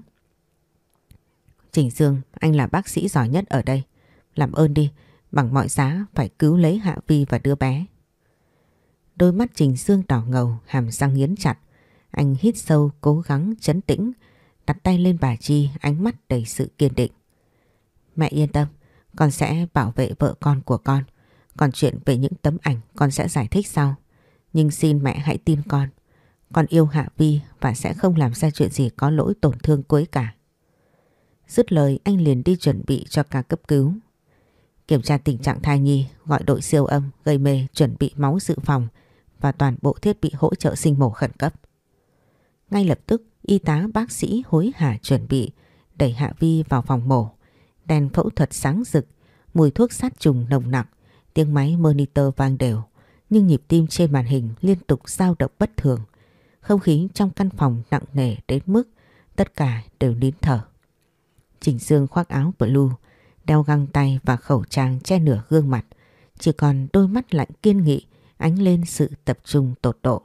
Trình Dương, anh là bác sĩ giỏi nhất ở đây. Làm ơn đi, bằng mọi giá phải cứu lấy Hạ Vi và đứa bé. Đôi mắt Trình Dương đỏ ngầu, hàm răng nghiến chặt. Anh hít sâu, cố gắng trấn tĩnh, đặt tay lên bà Chi, ánh mắt đầy sự kiên định. Mẹ yên tâm, con sẽ bảo vệ vợ con của con. Còn chuyện về những tấm ảnh con sẽ giải thích sau. Nhưng xin mẹ hãy tin con. Con yêu Hạ Vi và sẽ không làm ra chuyện gì có lỗi tổn thương cô ấy cả. Dứt lời anh liền đi chuẩn bị cho ca cấp cứu. Kiểm tra tình trạng thai nhi, gọi đội siêu âm, gây mê, chuẩn bị máu dự phòng và toàn bộ thiết bị hỗ trợ sinh mổ khẩn cấp. Ngay lập tức y tá bác sĩ hối hả chuẩn bị đẩy Hạ Vi vào phòng mổ. Đèn phẫu thuật sáng rực, mùi thuốc sát trùng nồng nặc, tiếng máy monitor vang đều. Nhưng nhịp tim trên màn hình liên tục dao động bất thường. Không khí trong căn phòng nặng nề đến mức tất cả đều nín thở. Trình Dương khoác áo blue, đeo găng tay và khẩu trang che nửa gương mặt. Chỉ còn đôi mắt lạnh kiên nghị ánh lên sự tập trung tột độ.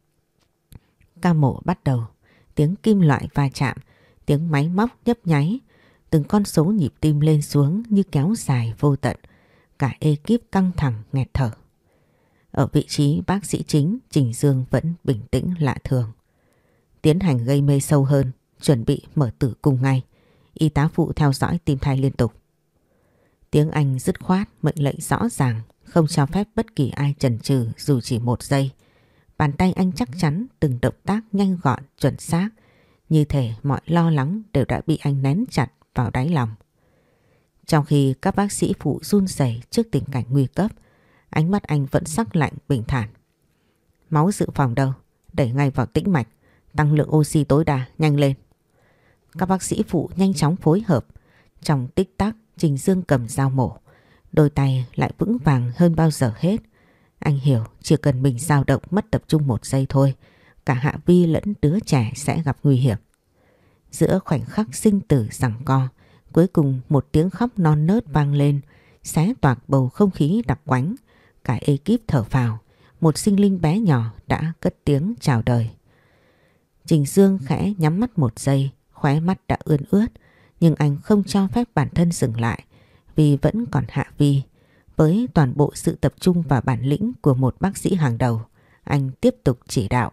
Ca mổ bắt đầu. Tiếng kim loại va chạm, tiếng máy móc nhấp nháy. Từng con số nhịp tim lên xuống như kéo dài vô tận. Cả ekip căng thẳng nghẹt thở. Ở vị trí bác sĩ chính, Trình Dương vẫn bình tĩnh lạ thường. Tiến hành gây mê sâu hơn, chuẩn bị mở tử cung ngay. Y tá phụ theo dõi tim thai liên tục. Tiếng Anh dứt khoát, mệnh lệnh rõ ràng, không cho phép bất kỳ ai chần chừ dù chỉ một giây. Bàn tay anh chắc chắn, từng động tác nhanh gọn, chuẩn xác. Như thể mọi lo lắng đều đã bị anh nén chặt vào đáy lòng. Trong khi các bác sĩ phụ run rẩy trước tình cảnh nguy cấp, ánh mắt anh vẫn sắc lạnh bình thản. Máu dự phòng đâu? Đẩy ngay vào tĩnh mạch, tăng lượng oxy tối đa, nhanh lên. Các bác sĩ phụ nhanh chóng phối hợp. Trong tích tắc, Trình Dương cầm dao mổ. Đôi tay lại vững vàng hơn bao giờ hết. Anh hiểu chỉ cần mình dao động mất tập trung một giây thôi, cả Hạ Vi lẫn đứa trẻ sẽ gặp nguy hiểm. Giữa khoảnh khắc sinh tử giằng co, cuối cùng một tiếng khóc non nớt vang lên, xé toạc bầu không khí đặc quánh. Cả ekip thở phào, một sinh linh bé nhỏ đã cất tiếng chào đời. Trình Dương khẽ nhắm mắt một giây, khóe mắt đã ươn ướt, nhưng anh không cho phép bản thân dừng lại, vì vẫn còn Hạ Vi. Với toàn bộ sự tập trung và bản lĩnh của một bác sĩ hàng đầu, anh tiếp tục chỉ đạo.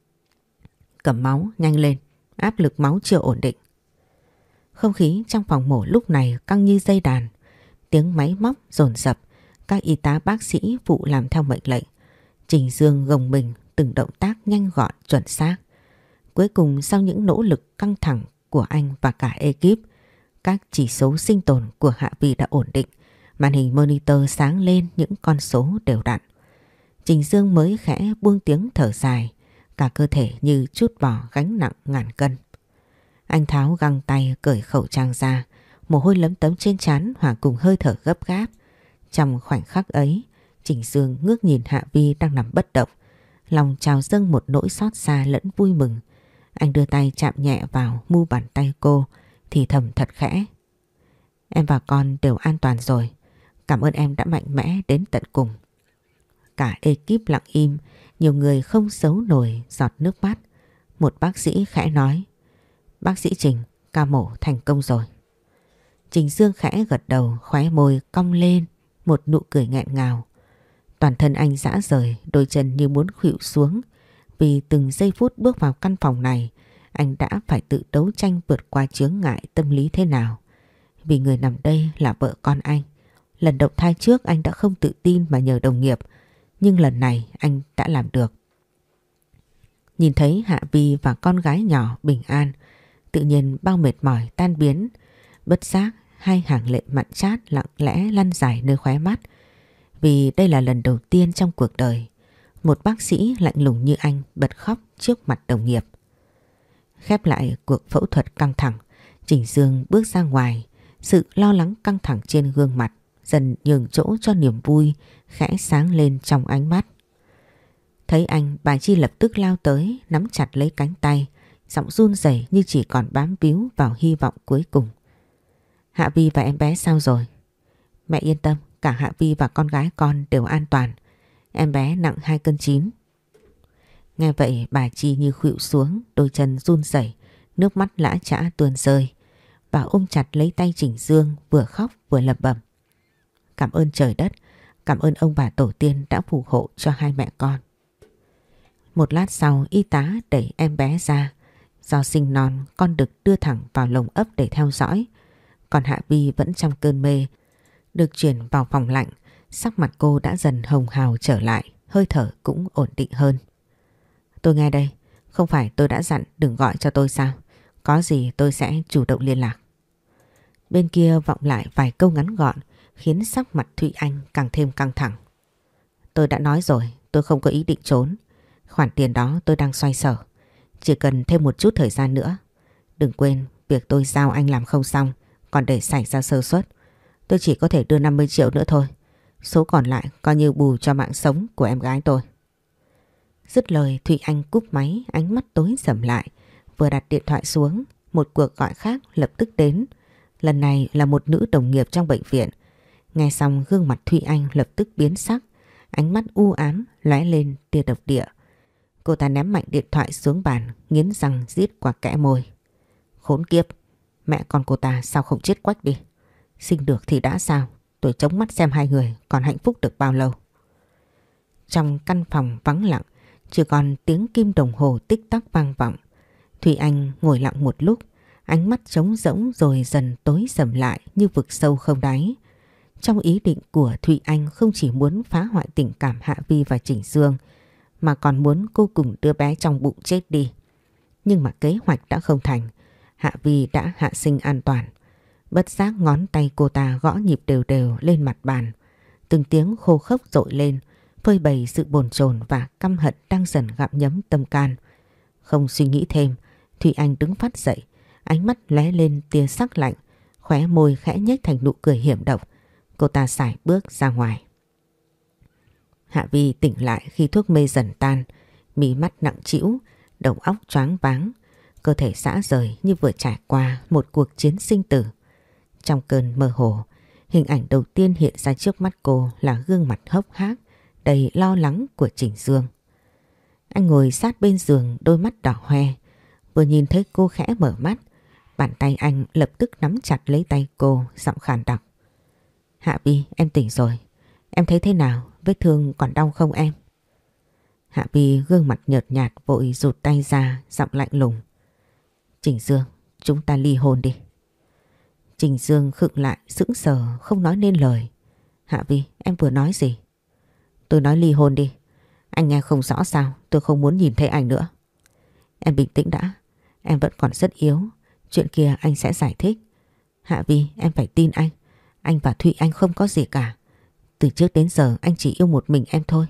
Cầm máu, nhanh lên, áp lực máu chưa ổn định. Không khí trong phòng mổ lúc này căng như dây đàn, tiếng máy móc dồn dập, các y tá bác sĩ phụ làm theo mệnh lệnh. Trình Dương gồng mình, từng động tác nhanh gọn, chuẩn xác. Cuối cùng sau những nỗ lực căng thẳng của anh và cả ekip, các chỉ số sinh tồn của Hạ Vi đã ổn định. Màn hình monitor sáng lên những con số đều đặn. Trình Dương mới khẽ buông tiếng thở dài, cả cơ thể như trút bỏ gánh nặng ngàn cân. Anh tháo găng tay, cởi khẩu trang ra, mồ hôi lấm tấm trên trán hòa cùng hơi thở gấp gáp. Trong khoảnh khắc ấy, Trình Dương ngước nhìn Hạ Vi đang nằm bất động, lòng trào dâng một nỗi xót xa lẫn vui mừng. Anh đưa tay chạm nhẹ vào mu bàn tay cô, thì thầm thật khẽ. Em và con đều an toàn rồi. Cảm ơn em đã mạnh mẽ đến tận cùng. Cả ekip lặng im, nhiều người không giấu nổi giọt nước mắt. Một bác sĩ khẽ nói. Bác sĩ Trình, ca mổ thành công rồi. Trình Dương khẽ gật đầu, khóe môi cong lên, một nụ cười nghẹn ngào. Toàn thân anh rã rời, đôi chân như muốn khuỵu xuống. Vì từng giây phút bước vào căn phòng này, anh đã phải tự đấu tranh vượt qua chướng ngại tâm lý thế nào. Vì người nằm đây là vợ con anh. Lần động thai trước anh đã không tự tin mà nhờ đồng nghiệp, nhưng lần này anh đã làm được. Nhìn thấy Hạ Vi và con gái nhỏ bình an, tự nhiên bao mệt mỏi tan biến. Bất giác hai hàng lệ mặn chát lặng lẽ lăn dài nơi khóe mắt. Vì đây là lần đầu tiên trong cuộc đời một bác sĩ lạnh lùng như anh bật khóc trước mặt đồng nghiệp. Khép lại cuộc phẫu thuật căng thẳng, Trình Dương bước ra ngoài, Sự lo lắng căng thẳng trên gương mặt dần nhường chỗ cho niềm vui khẽ sáng lên trong ánh mắt. Thấy anh, bà Chi lập tức lao tới, nắm chặt lấy cánh tay, giọng run rẩy như chỉ còn bám víu vào hy vọng cuối cùng. Hạ Vi và em bé sao rồi? Mẹ yên tâm, cả Hạ Vi và con gái con đều an toàn. Em bé nặng 2 cân 9. Nghe vậy bà Chi như khuỵu xuống, đôi chân run rẩy, nước mắt lã chã tuôn rơi. Bà ôm chặt lấy tay Chỉnh Dương, vừa khóc vừa lẩm bẩm. Cảm ơn trời đất, cảm ơn ông bà tổ tiên đã phù hộ cho hai mẹ con. Một lát sau, y tá đẩy em bé ra. Do sinh non, con được đưa thẳng vào lồng ấp để theo dõi. Còn Hạ Vi vẫn trong cơn mê, được chuyển vào phòng lạnh. Sắc mặt cô đã dần hồng hào trở lại, hơi thở cũng ổn định hơn. Tôi nghe đây, không phải tôi đã dặn đừng gọi cho tôi sao? Có gì tôi sẽ chủ động liên lạc. Bên kia vọng lại vài câu ngắn gọn, khiến sắc mặt Thụy Anh càng thêm căng thẳng. Tôi đã nói rồi, tôi không có ý định trốn. Khoản tiền đó tôi đang xoay sở. Chỉ cần thêm một chút thời gian nữa. Đừng quên, việc tôi giao anh làm không xong, còn để xảy ra sơ suất. Tôi chỉ có thể đưa 50 triệu nữa thôi. Số còn lại coi như bù cho mạng sống của em gái tôi. Dứt lời Thụy Anh cúp máy, ánh mắt tối sầm lại. Vừa đặt điện thoại xuống, một cuộc gọi khác lập tức đến. Lần này là một nữ đồng nghiệp trong bệnh viện. Nghe xong gương mặt Thụy Anh lập tức biến sắc, ánh mắt u ám lóe lên tia độc địa. Cô ta ném mạnh điện thoại xuống bàn, nghiến răng rít qua kẽ môi. Khốn kiếp, mẹ con cô ta sao không chết quách đi. Sinh được thì đã sao, tôi chống mắt xem hai người còn hạnh phúc được bao lâu. Trong căn phòng vắng lặng, chỉ còn tiếng kim đồng hồ tích tắc vang vọng. Thùy Anh ngồi lặng một lúc, ánh mắt trống rỗng rồi dần tối sầm lại như vực sâu không đáy. Trong ý định của Thụy Anh không chỉ muốn phá hoại tình cảm Hạ Vi và Chỉnh Dương, mà còn muốn cô cùng đứa bé trong bụng chết đi. Nhưng mà kế hoạch đã không thành, Hạ Vi đã hạ sinh an toàn. Bất giác ngón tay cô ta gõ nhịp đều đều lên mặt bàn. Từng tiếng khô khốc dội lên, phơi bày sự bồn chồn và căm hận đang dần gặm nhấm tâm can. Không suy nghĩ thêm, Thụy Anh đứng phát dậy, ánh mắt lóe lên tia sắc lạnh, khóe môi khẽ nhếch thành nụ cười hiểm độc. Cô ta sải bước ra ngoài. Hạ Vi tỉnh lại khi thuốc mê dần tan, mí mắt nặng trĩu, đầu óc choáng váng, cơ thể rã rời như vừa trải qua một cuộc chiến sinh tử. Trong cơn mơ hồ, hình ảnh đầu tiên hiện ra trước mắt cô là gương mặt hốc hác, đầy lo lắng của Chỉnh Dương. Anh ngồi sát bên giường, đôi mắt đỏ hoe. Vừa nhìn thấy cô khẽ mở mắt, bàn tay anh lập tức nắm chặt lấy tay cô, giọng khàn đặc. Hạ Vi, em tỉnh rồi. Em thấy thế nào? Vết thương còn đau không em? Hạ Vi gương mặt nhợt nhạt vội rụt tay ra, giọng lạnh lùng. Chỉnh Dương, chúng ta ly hôn đi. Chỉnh Dương khựng lại, sững sờ, không nói nên lời. Hạ Vi, em vừa nói gì? Tôi nói ly hôn đi. Anh nghe không rõ sao? Tôi không muốn nhìn thấy anh nữa. Em bình tĩnh đã. Em vẫn còn rất yếu. Chuyện kia anh sẽ giải thích. Hạ Vi, em phải tin anh. Anh và Thụy Anh không có gì cả. Từ trước đến giờ anh chỉ yêu một mình em thôi.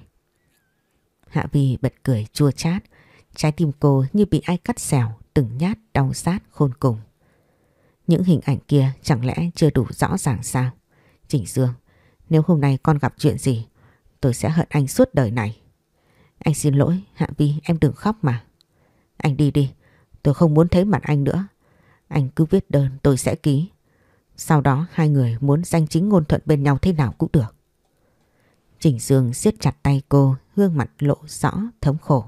Hạ Vi bật cười chua chát. Trái tim cô như bị ai cắt xẻo, từng nhát đau sát khôn cùng. Những hình ảnh kia chẳng lẽ chưa đủ rõ ràng sao? Chỉnh Dương, nếu hôm nay con gặp chuyện gì, tôi sẽ hận anh suốt đời này. Anh xin lỗi, Hạ Vi, em đừng khóc mà. Anh đi đi, tôi không muốn thấy mặt anh nữa. Anh cứ viết đơn tôi sẽ ký. Sau đó hai người muốn danh chính ngôn thuận bên nhau thế nào cũng được. Chỉnh Dương siết chặt tay cô, gương mặt lộ rõ thống khổ.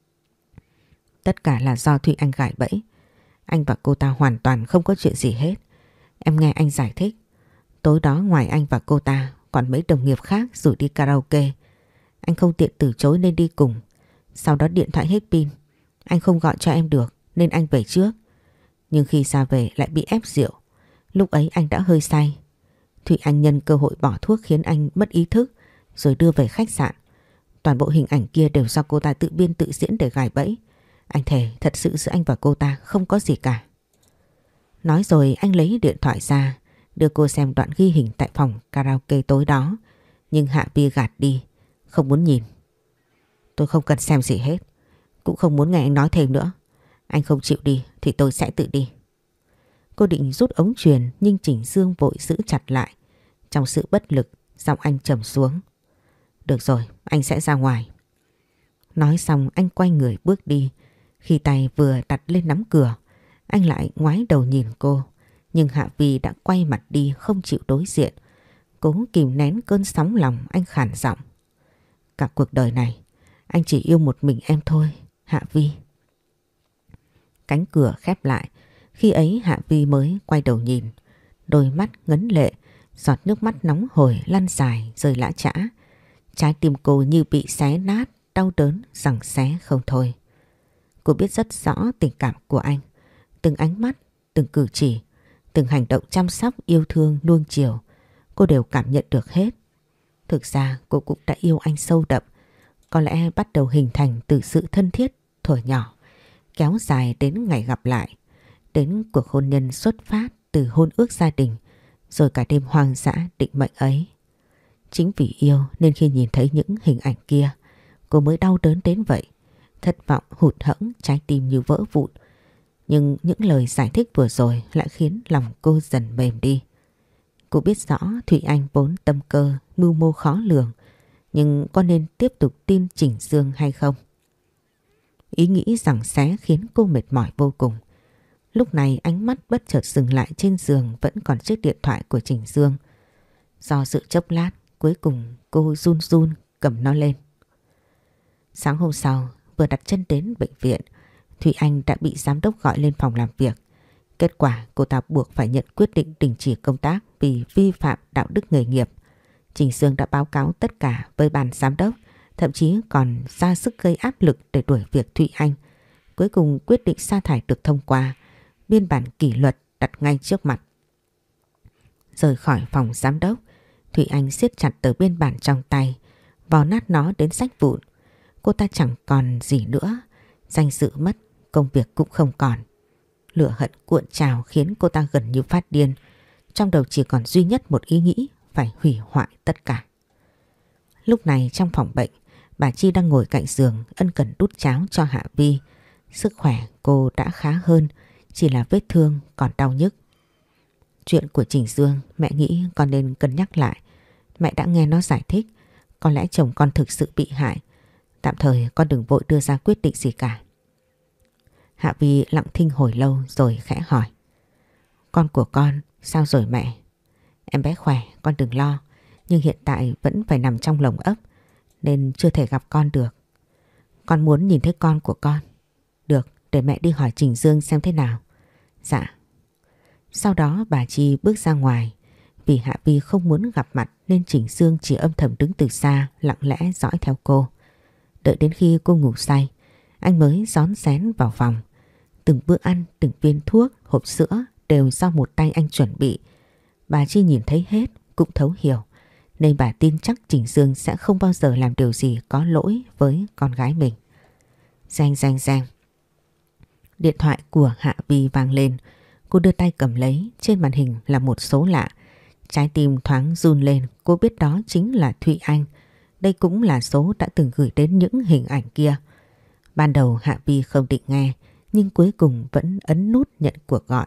Tất cả là do Thụy Anh gài bẫy. Anh và cô ta hoàn toàn không có chuyện gì hết. Em nghe anh giải thích. Tối đó ngoài anh và cô ta còn mấy đồng nghiệp khác rủ đi karaoke. Anh không tiện từ chối nên đi cùng. Sau đó điện thoại hết pin. Anh không gọi cho em được nên anh về trước. Nhưng khi ra về lại bị ép rượu. Lúc ấy anh đã hơi say. Thụy Anh nhân cơ hội bỏ thuốc khiến anh mất ý thức rồi đưa về khách sạn. Toàn bộ hình ảnh kia đều do cô ta tự biên tự diễn để gài bẫy. Anh thề thật sự giữa anh và cô ta không có gì cả. Nói rồi anh lấy điện thoại ra, đưa cô xem đoạn ghi hình tại phòng karaoke tối đó. Nhưng Hạ Vi gạt đi, không muốn nhìn. Tôi không cần xem gì hết, cũng không muốn nghe anh nói thêm nữa. Anh không chịu đi thì tôi sẽ tự đi. Cô định rút ống truyền nhưng Chỉnh Dương vội giữ chặt lại. Trong sự bất lực, giọng anh trầm xuống. Được rồi, anh sẽ ra ngoài. Nói xong anh quay người bước đi. Khi tay vừa đặt lên nắm cửa, anh lại ngoái đầu nhìn cô. Nhưng Hạ Vi đã quay mặt đi không chịu đối diện. Cố kìm nén cơn sóng lòng, anh khản giọng. Cả cuộc đời này, anh chỉ yêu một mình em thôi, Hạ Vi. Cánh cửa khép lại. Khi ấy Hạ Vi mới quay đầu nhìn. Đôi mắt ngấn lệ, giọt nước mắt nóng hổi lăn dài rơi lã chã. Trái tim cô như bị xé nát, đau đớn giằng xé không thôi. Cô biết rất rõ tình cảm của anh. Từng ánh mắt, từng cử chỉ, từng hành động chăm sóc, yêu thương, nuông chiều, cô đều cảm nhận được hết. Thực ra cô cũng đã yêu anh sâu đậm. Có lẽ bắt đầu hình thành từ sự thân thiết thuở nhỏ, kéo dài đến ngày gặp lại, đến cuộc hôn nhân xuất phát từ hôn ước gia đình, rồi cả đêm hoang dã định mệnh ấy. Chính vì yêu nên khi nhìn thấy những hình ảnh kia, cô mới đau đớn đến vậy. Thất vọng, hụt hẫng, trái tim như vỡ vụn. Nhưng những lời giải thích vừa rồi lại khiến lòng cô dần mềm đi. Cô biết rõ Thụy Anh vốn tâm cơ, mưu mô khó lường. Nhưng có nên tiếp tục tin Chỉnh Dương hay không? Ý nghĩ giằng xé khiến cô mệt mỏi vô cùng. Lúc này ánh mắt bất chợt dừng lại trên giường vẫn còn chiếc điện thoại của Chỉnh Dương. Do dự chốc lát, cuối cùng cô run run cầm nó lên. Sáng hôm sau, vừa đặt chân đến bệnh viện, Thụy Anh đã bị giám đốc gọi lên phòng làm việc. Kết quả cô ta buộc phải nhận quyết định đình chỉ công tác vì vi phạm đạo đức nghề nghiệp. Chỉnh Dương đã báo cáo tất cả với ban giám đốc, thậm chí còn ra sức gây áp lực để đuổi việc Thụy Anh. Cuối cùng quyết định sa thải được thông qua, biên bản kỷ luật đặt ngay trước mặt. Rời khỏi phòng giám đốc, Thụy Anh siết chặt tờ biên bản trong tay, vò nát nó đến xách vụn. Cô ta chẳng còn gì nữa, danh dự mất, công việc cũng không còn. Lửa hận cuộn trào khiến cô ta gần như phát điên. Trong đầu chỉ còn duy nhất một ý nghĩ, phải hủy hoại tất cả. Lúc này trong phòng bệnh, bà Chi đang ngồi cạnh giường ân cần đút cháo cho Hạ Vi. Sức khỏe cô đã khá hơn, chỉ là vết thương còn đau nhức. Chuyện của Chỉnh Dương mẹ nghĩ con nên cân nhắc lại. Mẹ đã nghe nó giải thích, có lẽ chồng con thực sự bị hại. Tạm thời con đừng vội đưa ra quyết định gì cả. Hạ Vi lặng thinh hồi lâu rồi khẽ hỏi. Con của con sao rồi mẹ? Em bé khỏe, con đừng lo. Nhưng hiện tại vẫn phải nằm trong lồng ấp nên chưa thể gặp con được. Con muốn nhìn thấy con của con. Được, để mẹ đi hỏi Chỉnh Dương xem thế nào. Dạ. Sau đó bà Chi bước ra ngoài. Vì Hạ Vi không muốn gặp mặt nên Chỉnh Dương chỉ âm thầm đứng từ xa lặng lẽ dõi theo cô. Đợi đến khi cô ngủ say, anh mới rón rén vào phòng. Từng bữa ăn, từng viên thuốc, hộp sữa đều do một tay anh chuẩn bị. Bà Chi nhìn thấy hết, cũng thấu hiểu. Nên bà tin chắc Chỉnh Dương sẽ không bao giờ làm điều gì có lỗi với con gái mình. Reng reng reng. Điện thoại của Hạ Vi vang lên. Cô đưa tay cầm lấy, trên màn hình là một số lạ. Trái tim thoáng run lên, cô biết đó chính là Thụy Anh. Đây cũng là số đã từng gửi đến những hình ảnh kia. Ban đầu Hạ Vi không định nghe, nhưng cuối cùng vẫn ấn nút nhận cuộc gọi.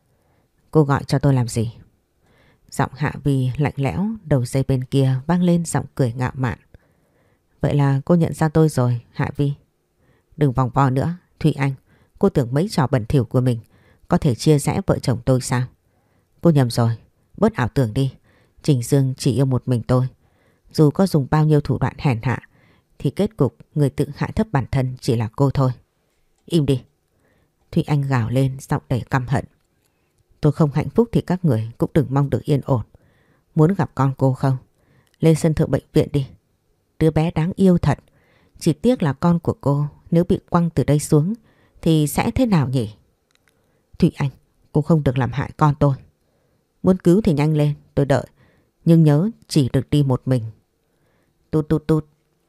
Cô gọi cho tôi làm gì? Giọng Hạ Vi lạnh lẽo, đầu dây bên kia vang lên giọng cười ngạo mạn. Vậy là cô nhận ra tôi rồi, Hạ Vi. Đừng vòng vo nữa, Thụy Anh. Cô tưởng mấy trò bẩn thỉu của mình có thể chia rẽ vợ chồng tôi sao? Cô nhầm rồi, bớt ảo tưởng đi. Chỉnh Dương chỉ yêu một mình tôi. Dù có dùng bao nhiêu thủ đoạn hèn hạ thì kết cục người tự hạ thấp bản thân chỉ là cô thôi. Im đi. Thụy Anh gào lên giọng đầy căm hận. Tôi không hạnh phúc thì các người cũng đừng mong được yên ổn. Muốn gặp con cô không? Lên sân thượng bệnh viện đi. Đứa bé đáng yêu thật. Chỉ tiếc là con của cô nếu bị quăng từ đây xuống thì sẽ thế nào nhỉ? Thụy Anh, cô không được làm hại con tôi. Muốn cứu thì nhanh lên, tôi đợi. Nhưng nhớ chỉ được đi một mình. Tút tút tút.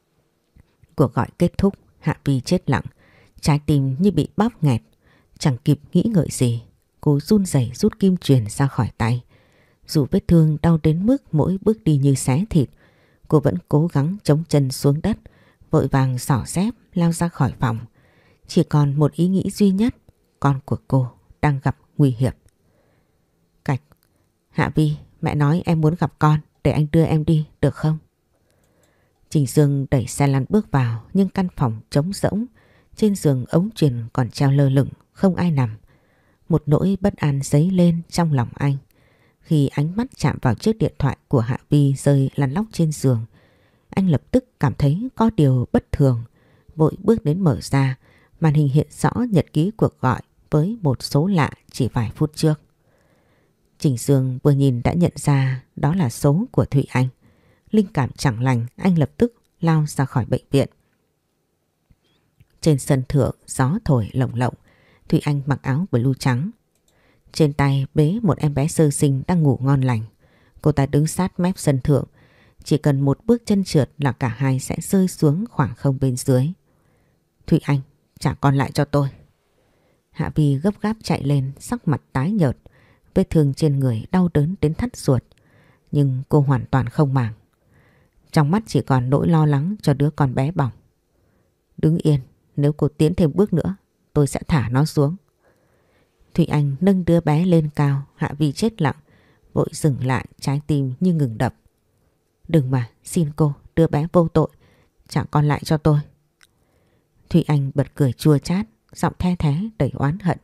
Cuộc gọi kết thúc, Hạ Vi chết lặng. Trái tim như bị bóp nghẹt. Chẳng kịp nghĩ ngợi gì, cô run rẩy rút kim chuyền ra khỏi tay. Dù vết thương đau đến mức mỗi bước đi như xé thịt, cô vẫn cố gắng chống chân xuống đất, vội vàng xỏ dép lao ra khỏi phòng. Chỉ còn một ý nghĩ duy nhất, con của cô đang gặp nguy hiểm. Hạ Vi, mẹ nói em muốn gặp con, để anh đưa em đi, được không? Trình Dương đẩy xe lăn bước vào nhưng căn phòng trống rỗng. Trên giường ống truyền còn treo lơ lửng, không ai nằm. Một nỗi bất an dấy lên trong lòng anh. Khi ánh mắt chạm vào chiếc điện thoại của Hạ Vi rơi lăn lóc trên giường, anh lập tức cảm thấy có điều bất thường. Vội bước đến mở ra, màn hình hiện rõ nhật ký cuộc gọi với một số lạ chỉ vài phút trước. Trình Dương vừa nhìn đã nhận ra đó là số của Thụy Anh. Linh cảm chẳng lành, anh lập tức lao ra khỏi bệnh viện. Trên sân thượng gió thổi lồng lộng, Thụy Anh mặc áo blue trắng. Trên tay bế một em bé sơ sinh đang ngủ ngon lành. Cô ta đứng sát mép sân thượng, chỉ cần một bước chân trượt là cả hai sẽ rơi xuống khoảng không bên dưới. Thụy Anh, trả con lại cho tôi. Hạ Vi gấp gáp chạy lên, sắc mặt tái nhợt, vết thương trên người đau đớn đến thắt ruột. Nhưng cô hoàn toàn không màng. Trong mắt chỉ còn nỗi lo lắng cho đứa con bé bỏng. Đứng yên, nếu cô tiến thêm bước nữa, tôi sẽ thả nó xuống. Thụy Anh nâng đứa bé lên cao, Hạ Vi chết lặng, vội dừng lại, trái tim như ngừng đập. Đừng mà, xin cô, đứa bé vô tội, trả con lại cho tôi. Thụy Anh bật cười chua chát, giọng the thé đầy oán hận.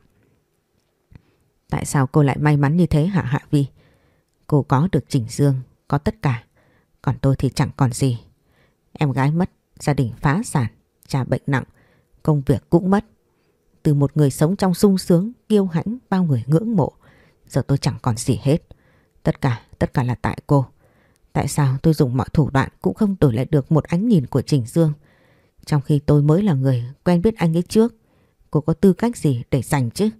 Tại sao cô lại may mắn như thế hả Hạ Vi? Cô có được Trình Dương, có tất cả, còn tôi thì chẳng còn gì. Em gái mất, gia đình phá sản, cha bệnh nặng, công việc cũng mất. Từ một người sống trong sung sướng, kiêu hãnh, bao người ngưỡng mộ, giờ tôi chẳng còn gì hết. Tất cả là tại cô. Tại sao tôi dùng mọi thủ đoạn cũng không đổi lại được một ánh nhìn của Trình Dương? Trong khi tôi mới là người quen biết anh ấy trước, cô có tư cách gì để giành chứ?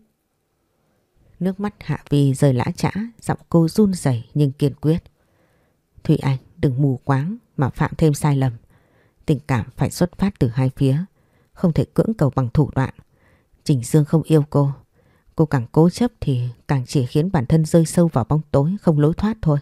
Nước mắt Hạ Vi rơi lã chã, giọng cô run rẩy nhưng kiên quyết. Thụy Anh, đừng mù quáng mà phạm thêm sai lầm. Tình cảm phải xuất phát từ hai phía, không thể cưỡng cầu bằng thủ đoạn. Trình Dương không yêu cô. Cô càng cố chấp thì càng chỉ khiến bản thân rơi sâu vào bóng tối không lối thoát thôi.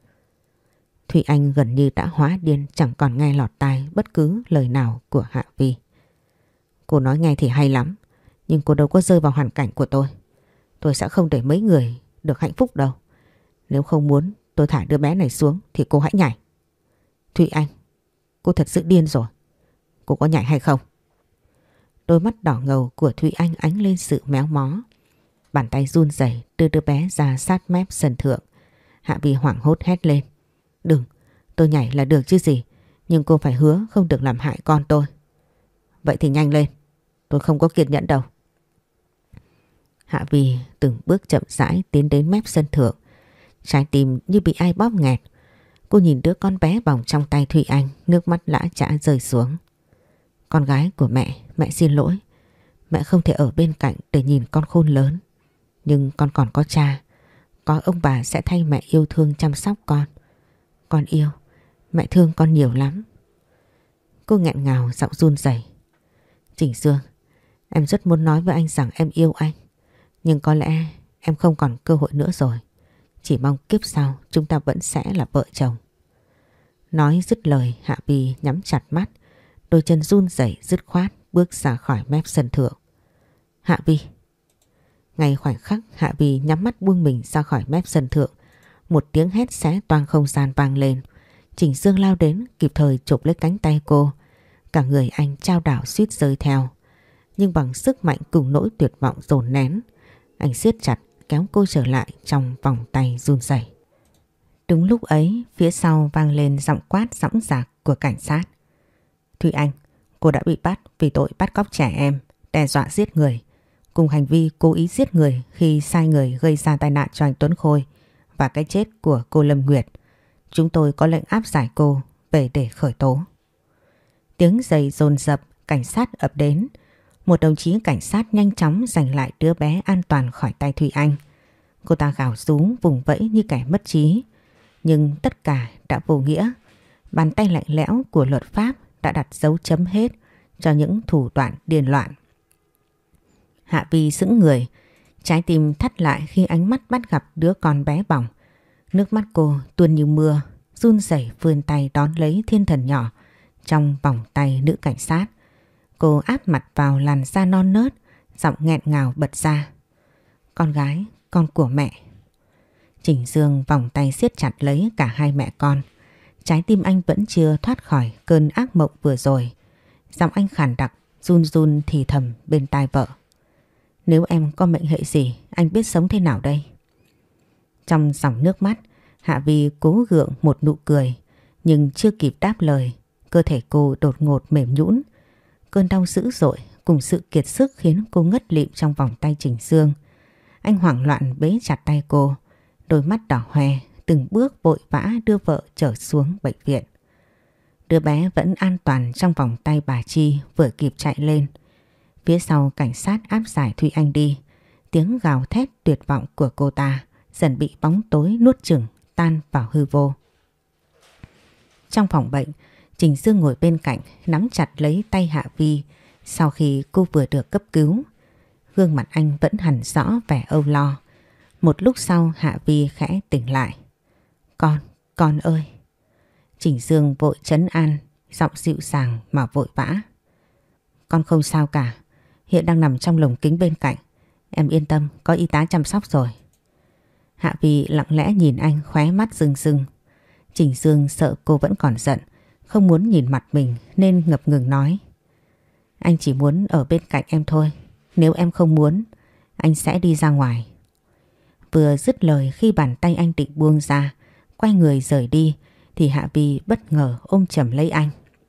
Thụy Anh gần như đã hóa điên, chẳng còn nghe lọt tai bất cứ lời nào của Hạ Vi. Cô nói nghe thì hay lắm, nhưng cô đâu có rơi vào hoàn cảnh của tôi. Tôi sẽ không để mấy người được hạnh phúc đâu. Nếu không muốn tôi thả đứa bé này xuống thì cô hãy nhảy. Thụy Anh, cô thật sự điên rồi. Cô có nhảy hay không? Đôi mắt đỏ ngầu của Thụy Anh ánh lên sự méo mó. Bàn tay run rẩy đưa đứa bé ra sát mép sân thượng. Hạ Vi hoảng hốt hét lên. Đừng, tôi nhảy là được chứ gì. Nhưng cô phải hứa không được làm hại con tôi. Vậy thì nhanh lên, tôi không có kiên nhẫn đâu. Hạ Vi từng bước chậm rãi tiến đến mép sân thượng. Trái tim như bị ai bóp nghẹt. Cô nhìn đứa con bé bỏng trong tay Thụy Anh, nước mắt lã chã rơi xuống. Con gái của mẹ xin lỗi. Mẹ không thể ở bên cạnh để nhìn con khôn lớn. Nhưng con còn có cha. Có ông bà sẽ thay mẹ yêu thương chăm sóc con. Con yêu, mẹ thương con nhiều lắm. Cô nghẹn ngào giọng run rẩy. Trình Dương, em rất muốn nói với anh rằng em yêu anh. Nhưng có lẽ em không còn cơ hội nữa rồi. Chỉ mong kiếp sau chúng ta vẫn sẽ là vợ chồng. Nói dứt lời, Hạ Vi nhắm chặt mắt, đôi chân run rẩy dứt khoát bước ra khỏi mép sân thượng. Hạ Vi. Ngay khoảnh khắc Hạ Vi nhắm mắt buông mình ra khỏi mép sân thượng, một tiếng hét xé toang không gian vang lên. Trình Dương lao đến kịp thời chụp lấy cánh tay cô. Cả người anh chao đảo suýt rơi theo. Nhưng bằng sức mạnh cùng nỗi tuyệt vọng dồn nén, anh siết chặt kéo cô trở lại trong vòng tay run rẩy. Đúng lúc ấy, phía sau vang lên giọng quát dõng dạc của cảnh sát. Thụy Anh, cô đã bị bắt vì tội bắt cóc trẻ em, đe dọa giết người, cùng hành vi cố ý giết người khi sai người gây ra tai nạn cho anh Tuấn Khôi và cái chết của cô Lâm Nguyệt. Chúng tôi có lệnh áp giải cô về để khởi tố. Tiếng giày dồn dập, cảnh sát ập đến. Một đồng chí cảnh sát nhanh chóng giành lại đứa bé an toàn khỏi tay Thụy Anh. Cô ta gào rú vùng vẫy như kẻ mất trí. Nhưng tất cả đã vô nghĩa. Bàn tay lạnh lẽo của luật pháp đã đặt dấu chấm hết cho những thủ đoạn điên loạn. Hạ Vi sững người, trái tim thắt lại khi ánh mắt bắt gặp đứa con bé bỏng. Nước mắt cô tuôn như mưa, run rẩy vươn tay đón lấy thiên thần nhỏ trong vòng tay nữ cảnh sát. Cô áp mặt vào làn da non nớt, giọng nghẹn ngào bật ra. Con gái, con của mẹ. Trình Dương vòng tay siết chặt lấy cả hai mẹ con. Trái tim anh vẫn chưa thoát khỏi cơn ác mộng vừa rồi. Giọng anh khàn đặc, run run thì thầm bên tai vợ. Nếu em có mệnh hệ gì, anh biết sống thế nào đây? Trong dòng nước mắt, Hạ Vi cố gượng một nụ cười, nhưng chưa kịp đáp lời, cơ thể cô đột ngột mềm nhũn. Cơn đau dữ dội cùng sự kiệt sức khiến cô ngất lịm trong vòng tay Trình Dương. Anh hoảng loạn bế chặt tay cô, đôi mắt đỏ hoe, từng bước vội vã đưa vợ trở xuống bệnh viện. Đứa bé vẫn an toàn trong vòng tay bà Chi vừa kịp chạy lên. Phía sau cảnh sát áp giải Thụy Anh đi, tiếng gào thét tuyệt vọng của cô ta dần bị bóng tối nuốt chửng tan vào hư vô. Trong phòng bệnh, Trình Dương ngồi bên cạnh nắm chặt lấy tay Hạ Vi sau khi cô vừa được cấp cứu. Gương mặt anh vẫn hằn rõ vẻ âu lo. Một lúc sau Hạ Vi khẽ tỉnh lại. Con ơi. Trình Dương vội trấn an, giọng dịu dàng mà vội vã. Con không sao cả, hiện đang nằm trong lồng kính bên cạnh. Em yên tâm, có y tá chăm sóc rồi. Hạ Vi lặng lẽ nhìn anh, khóe mắt rưng rưng. Trình Dương sợ cô vẫn còn giận, không muốn nhìn mặt mình nên ngập ngừng nói. Anh chỉ muốn ở bên cạnh em thôi. Nếu em không muốn, anh sẽ đi ra ngoài. Vừa dứt lời khi bàn tay anh định buông ra, quay người rời đi, thì Hạ Vi bất ngờ ôm chầm lấy anh.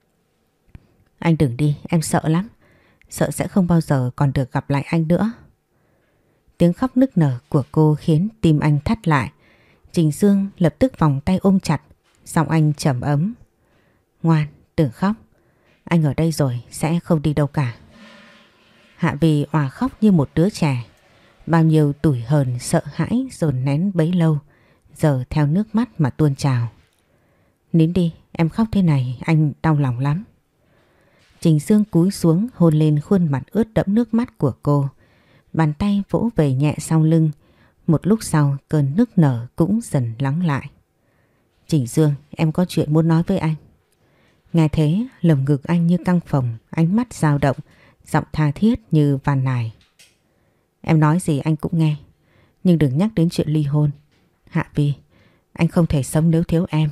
Anh đừng đi, em sợ lắm. Sợ sẽ không bao giờ còn được gặp lại anh nữa. Tiếng khóc nức nở của cô khiến tim anh thắt lại. Trình Dương lập tức vòng tay ôm chặt, giọng anh trầm ấm. Ngoan, đừng khóc. Anh ở đây rồi, sẽ không đi đâu cả. Hạ Vi òa khóc như một đứa trẻ. Bao nhiêu tủi hờn, sợ hãi dồn nén bấy lâu, giờ theo nước mắt mà tuôn trào. Nín đi, em khóc thế này anh đau lòng lắm. Trình Dương cúi xuống hôn lên khuôn mặt ướt đẫm nước mắt của cô. Bàn tay vỗ về nhẹ sau lưng. Một lúc sau cơn nức nở cũng dần lắng lại. Trình Dương, em có chuyện muốn nói với anh. Nghe thế lồng ngực anh như căng phồng, ánh mắt dao động, giọng tha thiết như van nài. Em nói gì anh cũng nghe, nhưng đừng nhắc đến chuyện ly hôn. Hạ Vi, anh không thể sống nếu thiếu em.